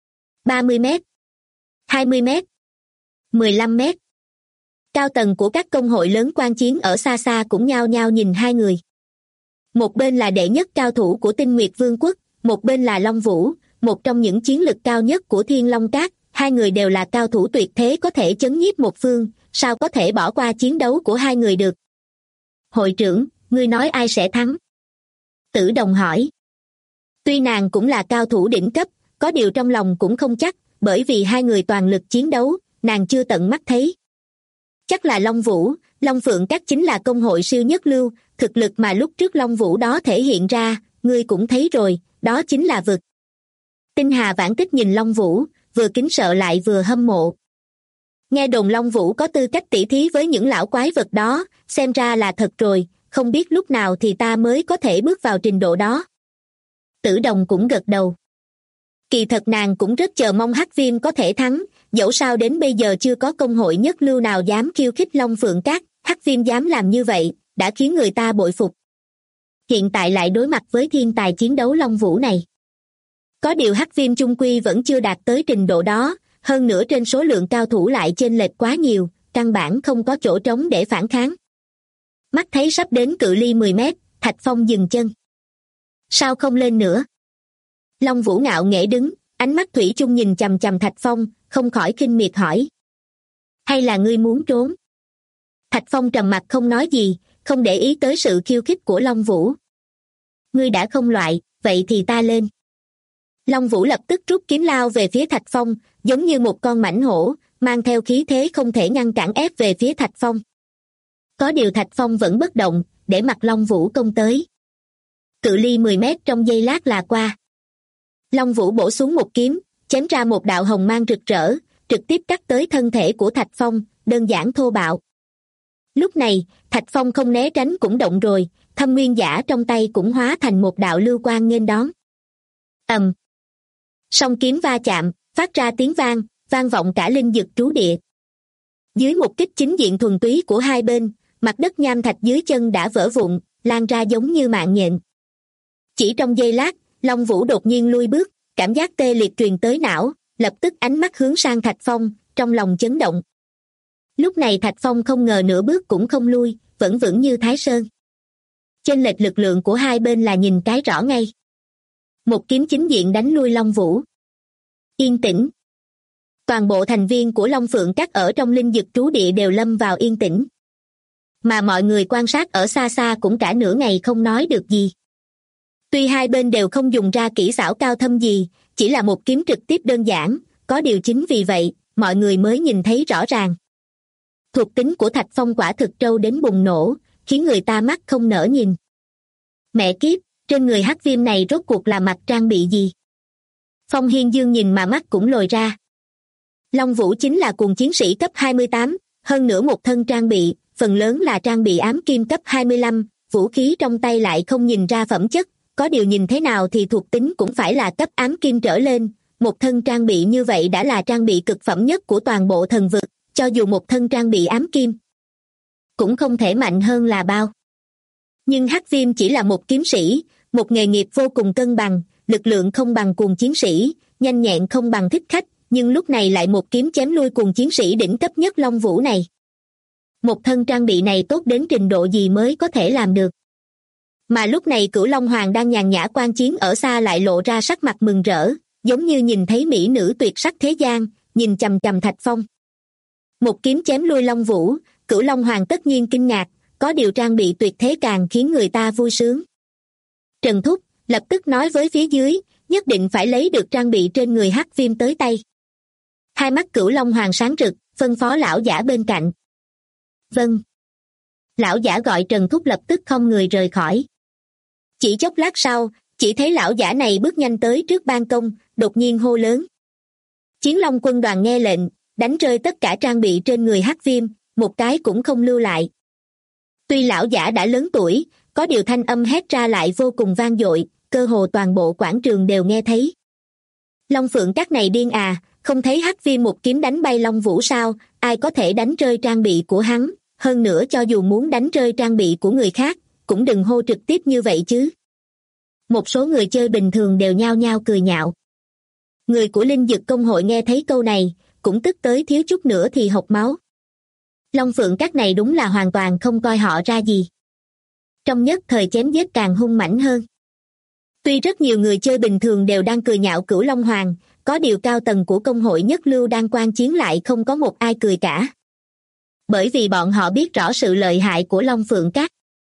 30 mét, 20 mét, 15 mét. Cao tầng của các công hội lớn quan chiến ở xa xa cũng nhao nhao nhìn hai người. Một bên là đệ nhất cao thủ của Tinh Nguyệt Vương quốc, một bên là Long Vũ, một trong những chiến lực cao nhất của Thiên Long Các. Hai người đều là cao thủ tuyệt thế có thể chấn nhiếp một phương, sao có thể bỏ qua chiến đấu của hai người được? Hội trưởng, ngươi nói ai sẽ thắng? Tử Đồng hỏi. Tuy nàng cũng là cao thủ đỉnh cấp, có điều trong lòng cũng không chắc, bởi vì hai người toàn lực chiến đấu, nàng chưa tận mắt thấy. Chắc là Long Vũ, Long Phượng Các chính là công hội siêu nhất lưu, thực lực mà lúc trước Long Vũ đó thể hiện ra, ngươi cũng thấy rồi, đó chính là vực. Tinh Hà Vãn Tích nhìn Long Vũ, vừa kính sợ lại vừa hâm mộ. Nghe đồn Long Vũ có tư cách tỉ thí với những lão quái vật đó, xem ra là thật rồi, không biết lúc nào thì ta mới có thể bước vào trình độ đó. Tử Đồng cũng gật đầu. Kỳ thật nàng cũng rất chờ mong Hắc Viêm có thể thắng, dẫu sao đến bây giờ chưa có công hội nhất lưu nào dám khiêu khích Long Phượng Các, Hắc Viêm dám làm như vậy, đã khiến người ta bội phục. Hiện tại lại đối mặt với thiên tài chiến đấu Long Vũ này. Có điều Hắc Viêm chung quy vẫn chưa đạt tới trình độ đó, hơn nữa trên số lượng cao thủ lại chênh lệch quá nhiều, căn bản không có chỗ trống để phản kháng. Mắt thấy sắp đến cự ly 10 mét, Thạch Phong dừng chân. Sao không lên nữa? Long Vũ ngạo nghễ đứng, ánh mắt thủy chung nhìn chằm chằm Thạch Phong, không khỏi khinh miệt hỏi. Hay là ngươi muốn trốn? Thạch Phong trầm mặc không nói gì, không để ý tới sự khiêu khích của Long Vũ. Ngươi đã không loại, vậy thì ta lên. Long Vũ lập tức rút kiếm lao về phía Thạch Phong, giống như một con mãnh hổ, mang theo khí thế không thể ngăn cản ép về phía Thạch Phong. Có điều Thạch Phong vẫn bất động, để mặc Long Vũ công tới. Cự ly 10 mét trong giây lát là qua. Long Vũ bổ xuống một kiếm, chém ra một đạo hồng mang rực rỡ, trực tiếp cắt tới thân thể của Thạch Phong, đơn giản thô bạo. Lúc này, Thạch Phong không né tránh cũng động rồi, Thâm Nguyên Giả trong tay cũng hóa thành một đạo lưu quang nghênh đón. Ầm. Song kiếm va chạm, phát ra tiếng vang, vang vọng cả linh dực trú địa. Dưới một kích chính diện thuần túy của hai bên, mặt đất nham thạch dưới chân đã vỡ vụn, lan ra giống như mạng nhện. Chỉ trong giây lát, Long Vũ đột nhiên lui bước, cảm giác tê liệt truyền tới não, lập tức ánh mắt hướng sang Thạch Phong, trong lòng chấn động. Lúc này Thạch Phong không ngờ nửa bước cũng không lui, vẫn vững như Thái Sơn. Chênh lệch lực lượng của hai bên là nhìn cái rõ ngay. Một kiếm chính diện đánh lui Long Vũ. Yên tĩnh. Toàn bộ thành viên của Long Phượng Các ở trong linh dực trú địa đều lâm vào yên tĩnh. Mà mọi người quan sát ở xa xa cũng cả nửa ngày không nói được gì. Tuy hai bên đều không dùng ra kỹ xảo cao thâm gì, chỉ là một kiếm trực tiếp đơn giản, có điều chính vì vậy, mọi người mới nhìn thấy rõ ràng. Thuộc tính của Thạch Phong quả thực trâu đến bùng nổ, khiến người ta mắt không nỡ nhìn. Mẹ kiếp, trên người hắc viêm này rốt cuộc là mặc trang bị gì? Phong Hiên Dương nhìn mà mắt cũng lồi ra. Long Vũ chính là cuồng chiến sĩ cấp 28, hơn nữa một thân trang bị, phần lớn là trang bị ám kim cấp 25, vũ khí trong tay lại không nhìn ra phẩm chất, có điều nhìn thế nào thì thuộc tính cũng phải là cấp ám kim trở lên, một thân trang bị như vậy đã là trang bị cực phẩm nhất của toàn bộ thần vực, cho dù một thân trang bị ám kim cũng không thể mạnh hơn là bao. Nhưng hắc viêm chỉ là một kiếm sĩ, một nghề nghiệp vô cùng cân bằng, lực lượng không bằng cuồng chiến sĩ, nhanh nhẹn không bằng thích khách, nhưng lúc này lại một kiếm chém lui cuồng chiến sĩ đỉnh cấp nhất Long Vũ này. Một thân trang bị này tốt đến trình độ gì mới có thể làm được? Mà lúc này Cửu Long Hoàng đang nhàn nhã quan chiến ở xa lại lộ ra sắc mặt mừng rỡ, giống như nhìn thấy mỹ nữ tuyệt sắc thế gian, nhìn chằm chằm Thạch Phong. Một kiếm chém lui Long Vũ, Cửu Long Hoàng tất nhiên kinh ngạc, có điều trang bị tuyệt thế càng khiến người ta vui sướng. Trần Thúc lập tức nói với phía dưới, nhất định phải lấy được trang bị trên người hắc viêm tới tay. Hai mắt Cửu Long Hoàng sáng rực, phân phó lão giả bên cạnh. Vâng. Lão giả gọi Trần Thúc lập tức không người rời khỏi. Chỉ chốc lát sau, chỉ thấy lão giả này bước nhanh tới trước ban công, đột nhiên hô lớn. Chiến Long quân đoàn nghe lệnh, đánh rơi tất cả trang bị trên người hắc viêm, một cái cũng không lưu lại. Tuy lão giả đã lớn tuổi, có điều thanh âm hét ra lại vô cùng vang dội, cơ hồ toàn bộ quảng trường đều nghe thấy. Long Phượng Các này điên à, không thấy hắc viêm một kiếm đánh bay Long Vũ sao, ai có thể đánh rơi trang bị của hắn, hơn nữa cho dù muốn đánh rơi trang bị của người khác, cũng đừng hô trực tiếp như vậy chứ. Một số người chơi bình thường đều nhao nhao cười nhạo. Người của Linh Dực Công hội nghe thấy câu này, cũng tức tới thiếu chút nữa thì hộc máu. Long Phượng Các này đúng là hoàn toàn không coi họ ra gì. Trong nhất thời chém giết càng hung mãnh hơn. Tuy rất nhiều người chơi bình thường đều đang cười nhạo Cửu Long Hoàng, có điều cao tầng của công hội nhất lưu đang quan chiến lại không có một ai cười cả. Bởi vì bọn họ biết rõ sự lợi hại của Long Phượng Các.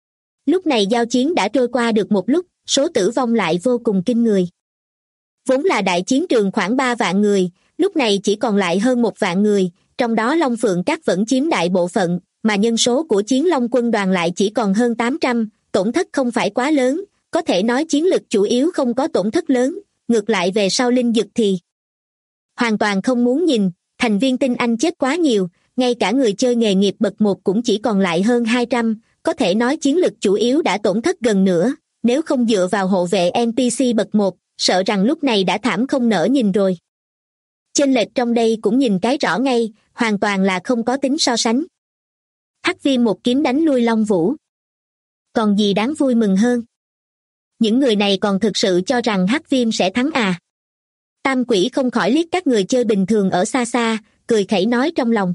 Lúc này giao chiến đã trôi qua được một lúc, số tử vong lại vô cùng kinh người. Vốn là đại chiến trường khoảng 3 vạn người, lúc này chỉ còn lại hơn 1 vạn người, trong đó Long Phượng Các vẫn chiếm đại bộ phận, mà nhân số của Chiến Long quân đoàn lại chỉ còn hơn 800, tổn thất không phải quá lớn, có thể nói chiến lực chủ yếu không có tổn thất lớn, ngược lại về sau Linh Dực thì hoàn toàn không muốn nhìn, thành viên tinh anh chết quá nhiều, ngay cả người chơi nghề nghiệp bậc 1 cũng chỉ còn lại hơn 200, có thể nói chiến lực chủ yếu đã tổn thất gần nửa, nếu không dựa vào hộ vệ NPC bậc 1, sợ rằng lúc này đã thảm không nỡ nhìn rồi. Chênh lệch trong đây cũng nhìn cái rõ ngay, hoàn toàn là không có tính so sánh. Hắc viêm một kiếm đánh lui Long Vũ. Còn gì đáng vui mừng hơn? Những người này còn thực sự cho rằng hắc viêm sẽ thắng à? Tam Quỷ không khỏi liếc các người chơi bình thường ở xa xa, cười khẩy nói trong lòng.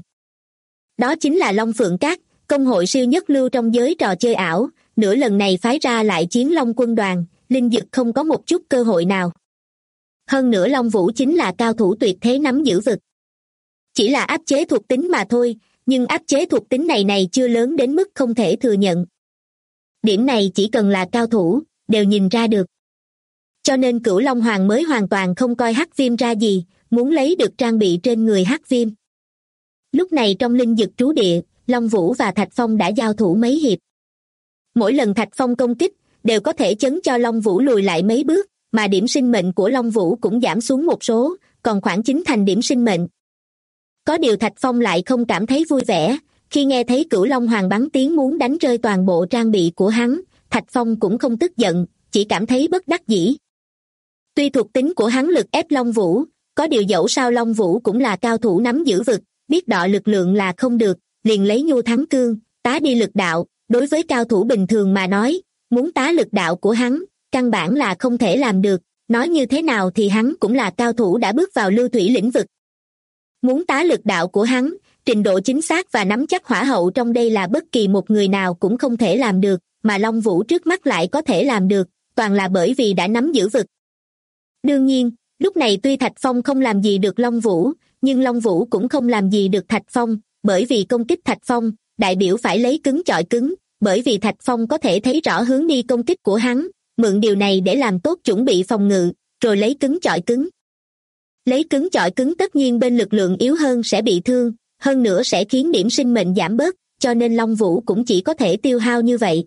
Đó chính là Long Phượng Các, công hội siêu nhất lưu trong giới trò chơi ảo, nửa lần này phái ra lại Chiến Long quân đoàn, Linh Dực không có một chút cơ hội nào. Hơn nữa Long Vũ chính là cao thủ tuyệt thế nắm giữ vực. Chỉ là áp chế thuộc tính mà thôi, nhưng áp chế thuộc tính này chưa lớn đến mức không thể thừa nhận. Điểm này chỉ cần là cao thủ, đều nhìn ra được. Cho nên Cửu Long Hoàng mới hoàn toàn không coi hắc viêm ra gì, muốn lấy được trang bị trên người hắc viêm. Lúc này trong Linh Dực trú địa, Long Vũ và Thạch Phong đã giao thủ mấy hiệp. Mỗi lần Thạch Phong công kích, đều có thể chấn cho Long Vũ lùi lại mấy bước, mà điểm sinh mệnh của Long Vũ cũng giảm xuống một số, còn khoảng 9 thành điểm sinh mệnh. Có điều Thạch Phong lại không cảm thấy vui vẻ, khi nghe thấy Cửu Long Hoàng bắn tiếng muốn đánh rơi toàn bộ trang bị của hắn, Thạch Phong cũng không tức giận, chỉ cảm thấy bất đắc dĩ. Tuy thuộc tính của hắn lực ép Long Vũ, có điều dẫu sao Long Vũ cũng là cao thủ nắm giữ vực, biết đọ lực lượng là không được, liền lấy nhu thắng cương, tá đi lực đạo, đối với cao thủ bình thường mà nói, muốn tá lực đạo của hắn, căn bản là không thể làm được, nói như thế nào thì hắn cũng là cao thủ đã bước vào lưu thủy lĩnh vực. Muốn tá lực đạo của hắn, trình độ chính xác và nắm chắc hỏa hậu trong đây là bất kỳ một người nào cũng không thể làm được, mà Long Vũ trước mắt lại có thể làm được, toàn là bởi vì đã nắm giữ vực. Đương nhiên, lúc này tuy Thạch Phong không làm gì được Long Vũ, nhưng Long Vũ cũng không làm gì được Thạch Phong, bởi vì công kích Thạch Phong, đại biểu phải lấy cứng chọi cứng, bởi vì Thạch Phong có thể thấy rõ hướng đi công kích của hắn, mượn điều này để làm tốt chuẩn bị phòng ngự, rồi lấy cứng chọi cứng. Lấy cứng chọi cứng tất nhiên bên lực lượng yếu hơn sẽ bị thương, hơn nữa sẽ khiến điểm sinh mệnh giảm bớt, cho nên Long Vũ cũng chỉ có thể tiêu hao như vậy.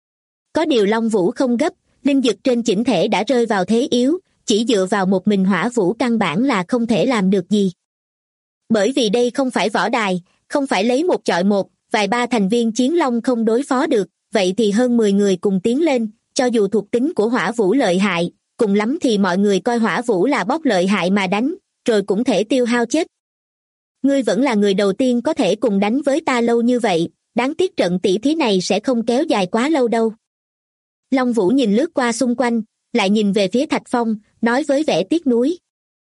Có điều Long Vũ không gấp, linh dực trên chỉnh thể đã rơi vào thế yếu, chỉ dựa vào một mình Hỏa Vũ căn bản là không thể làm được gì. Bởi vì đây không phải võ đài, không phải lấy một chọi một, vài ba thành viên chiến long không đối phó được, vậy thì hơn 10 người cùng tiến lên, cho dù thuộc tính của Hỏa Vũ lợi hại, cùng lắm thì mọi người coi Hỏa Vũ là bóc lợi hại mà đánh, rồi cũng thể tiêu hao chết. Ngươi vẫn là người đầu tiên có thể cùng đánh với ta lâu như vậy, đáng tiếc trận tỷ thí này sẽ không kéo dài quá lâu đâu. Long Vũ nhìn lướt qua xung quanh, lại nhìn về phía Thạch Phong, nói với vẻ tiếc nuối.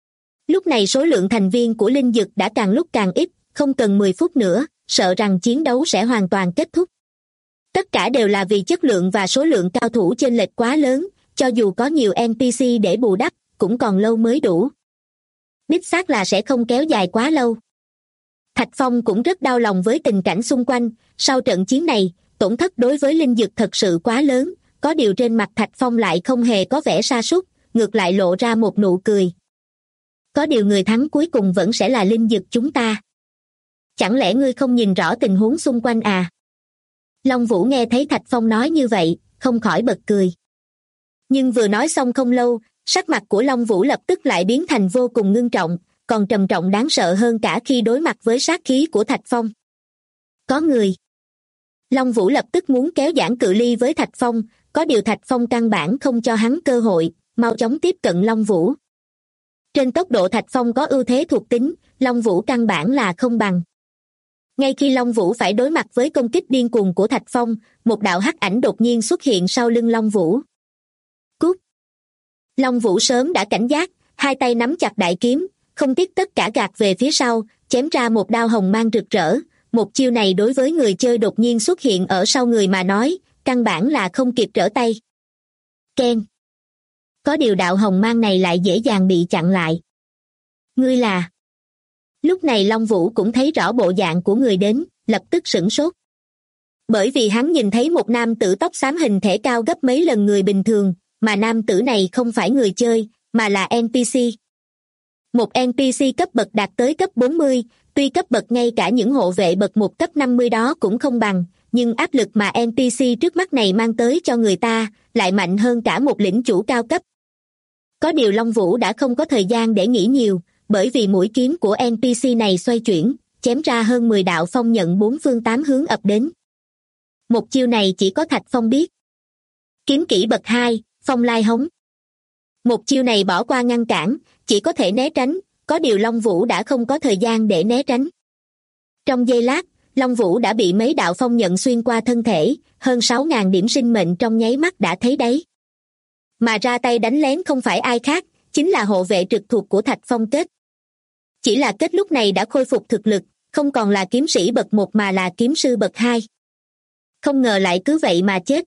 Lúc này số lượng thành viên của linh dực đã càng lúc càng ít, không cần 10 phút nữa, sợ rằng chiến đấu sẽ hoàn toàn kết thúc. Tất cả đều là vì chất lượng và số lượng cao thủ chênh lệch quá lớn, cho dù có nhiều NPC để bù đắp, cũng còn lâu mới đủ. Đích xác là sẽ không kéo dài quá lâu. Thạch Phong cũng rất đau lòng với tình cảnh xung quanh, sau trận chiến này, tổn thất đối với linh dực thật sự quá lớn, có điều trên mặt Thạch Phong lại không hề có vẻ sa sút, ngược lại lộ ra một nụ cười. Có điều người thắng cuối cùng vẫn sẽ là linh dực chúng ta. Chẳng lẽ ngươi không nhìn rõ tình huống xung quanh à? Long Vũ nghe thấy Thạch Phong nói như vậy, không khỏi bật cười. Nhưng vừa nói xong không lâu, sắc mặt của Long Vũ lập tức lại biến thành vô cùng ngưng trọng, còn trầm trọng đáng sợ hơn cả khi đối mặt với sát khí của Thạch Phong. Có người. Long Vũ lập tức muốn kéo giãn cự ly với Thạch Phong, có điều Thạch Phong căn bản không cho hắn cơ hội, mau chóng tiếp cận Long Vũ. Trên tốc độ Thạch Phong có ưu thế thuộc tính, Long Vũ căn bản là không bằng. Ngay khi Long Vũ phải đối mặt với công kích điên cuồng của Thạch Phong, một đạo hắc ảnh đột nhiên xuất hiện sau lưng Long Vũ. Cút! Long Vũ sớm đã cảnh giác, hai tay nắm chặt đại kiếm, không tiếc tất cả gạt về phía sau, chém ra một đao hồng mang rực rỡ. Một chiêu này đối với người chơi đột nhiên xuất hiện ở sau người mà nói, căn bản là không kịp trở tay. Keng! Có điều đạo hồng mang này lại dễ dàng bị chặn lại. Ngươi là... Lúc này Long Vũ cũng thấy rõ bộ dạng của người đến, lập tức sửng sốt. Bởi vì hắn nhìn thấy một nam tử tóc xám hình thể cao gấp mấy lần người bình thường, mà nam tử này không phải người chơi, mà là NPC. Một NPC cấp bậc đạt tới cấp 40, tuy cấp bậc ngay cả những hộ vệ bậc 1 cấp 50 đó cũng không bằng, nhưng áp lực mà NPC trước mắt này mang tới cho người ta, lại mạnh hơn cả một lĩnh chủ cao cấp. Có điều Long Vũ đã không có thời gian để nghĩ nhiều, bởi vì mũi kiếm của NPC này xoay chuyển, chém ra hơn 10 đạo phong nhận 4 phương 8 hướng ập đến. Một chiêu này chỉ có Thạch Phong biết. Kiếm kỹ bậc 2, phong lai hống. Một chiêu này bỏ qua ngăn cản, chỉ có thể né tránh, có điều Long Vũ đã không có thời gian để né tránh. Trong giây lát, Long Vũ đã bị mấy đạo phong nhận xuyên qua thân thể, hơn 6.000 điểm sinh mệnh trong nháy mắt đã thấy đấy. Mà ra tay đánh lén không phải ai khác, chính là hộ vệ trực thuộc của Thạch Phong Kết. Chỉ là Kết lúc này đã khôi phục thực lực, không còn là kiếm sĩ bậc 1 mà là kiếm sư bậc 2. Không ngờ lại cứ vậy mà chết.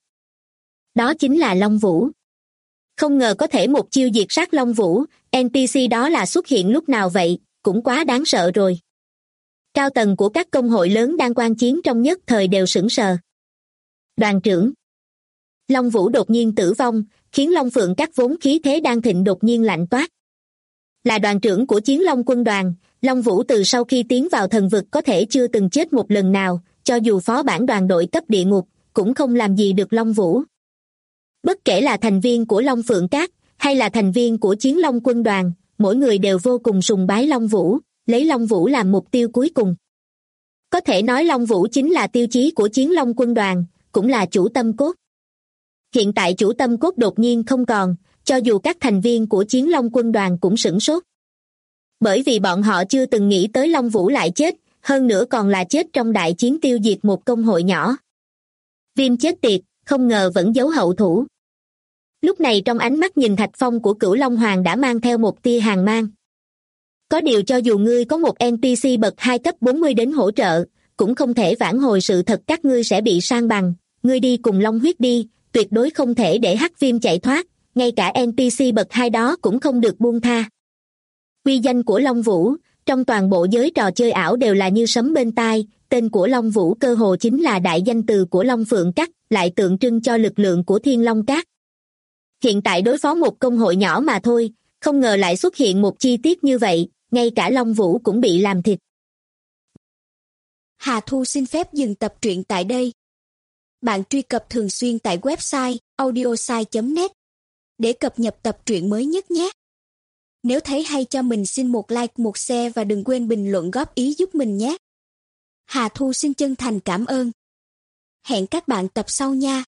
Đó chính là Long Vũ. Không ngờ có thể một chiêu diệt sát Long Vũ, NPC đó là xuất hiện lúc nào vậy, cũng quá đáng sợ rồi. Cao tầng của các công hội lớn đang quan chiến trong nhất thời đều sững sờ. Đoàn trưởng. Long Vũ đột nhiên tử vong, khiến Long Phượng các vốn khí thế đang thịnh đột nhiên lạnh toát. Là đoàn trưởng của Chiến Long quân đoàn, Long Vũ từ sau khi tiến vào thần vực có thể chưa từng chết một lần nào, cho dù phó bản đoàn đội cấp địa ngục, cũng không làm gì được Long Vũ. Bất kể là thành viên của Long Phượng Các, hay là thành viên của Chiến Long quân đoàn, mỗi người đều vô cùng sùng bái Long Vũ, lấy Long Vũ làm mục tiêu cuối cùng. Có thể nói Long Vũ chính là tiêu chí của Chiến Long quân đoàn, cũng là chủ tâm cốt. Hiện tại chủ tâm cốt đột nhiên không còn, cho dù các thành viên của Chiến Long quân đoàn cũng sửng sốt. Bởi vì bọn họ chưa từng nghĩ tới Long Vũ lại chết, hơn nữa còn là chết trong đại chiến tiêu diệt một công hội nhỏ. Viêm chết tiệt, không ngờ vẫn giấu hậu thủ. Lúc này trong ánh mắt nhìn Thạch Phong của Cửu Long Hoàng đã mang theo một tia hàn mang. Có điều cho dù ngươi có một NPC bậc 2 cấp 40 đến hỗ trợ, cũng không thể vãn hồi sự thật các ngươi sẽ bị san bằng, ngươi đi cùng Long Huyết đi, tuyệt đối không thể để Hắc Viêm chạy thoát, ngay cả NPC bậc 2 đó cũng không được buông tha. Uy danh của Long Vũ, trong toàn bộ giới trò chơi ảo đều là như sấm bên tai, tên của Long Vũ cơ hồ chính là đại danh từ của Long Phượng Các, lại tượng trưng cho lực lượng của Thiên Long Các. Hiện tại đối phó một công hội nhỏ mà thôi, không ngờ lại xuất hiện một chi tiết như vậy, ngay cả Long Vũ cũng bị làm thịt. Hà Thu xin phép dừng tập truyện tại đây. Bạn truy cập thường xuyên tại website audiosai.net để cập nhật tập truyện mới nhất nhé. Nếu thấy hay cho mình xin một like, một share và đừng quên bình luận góp ý giúp mình nhé. Hà Thu xin chân thành cảm ơn. Hẹn các bạn tập sau nha.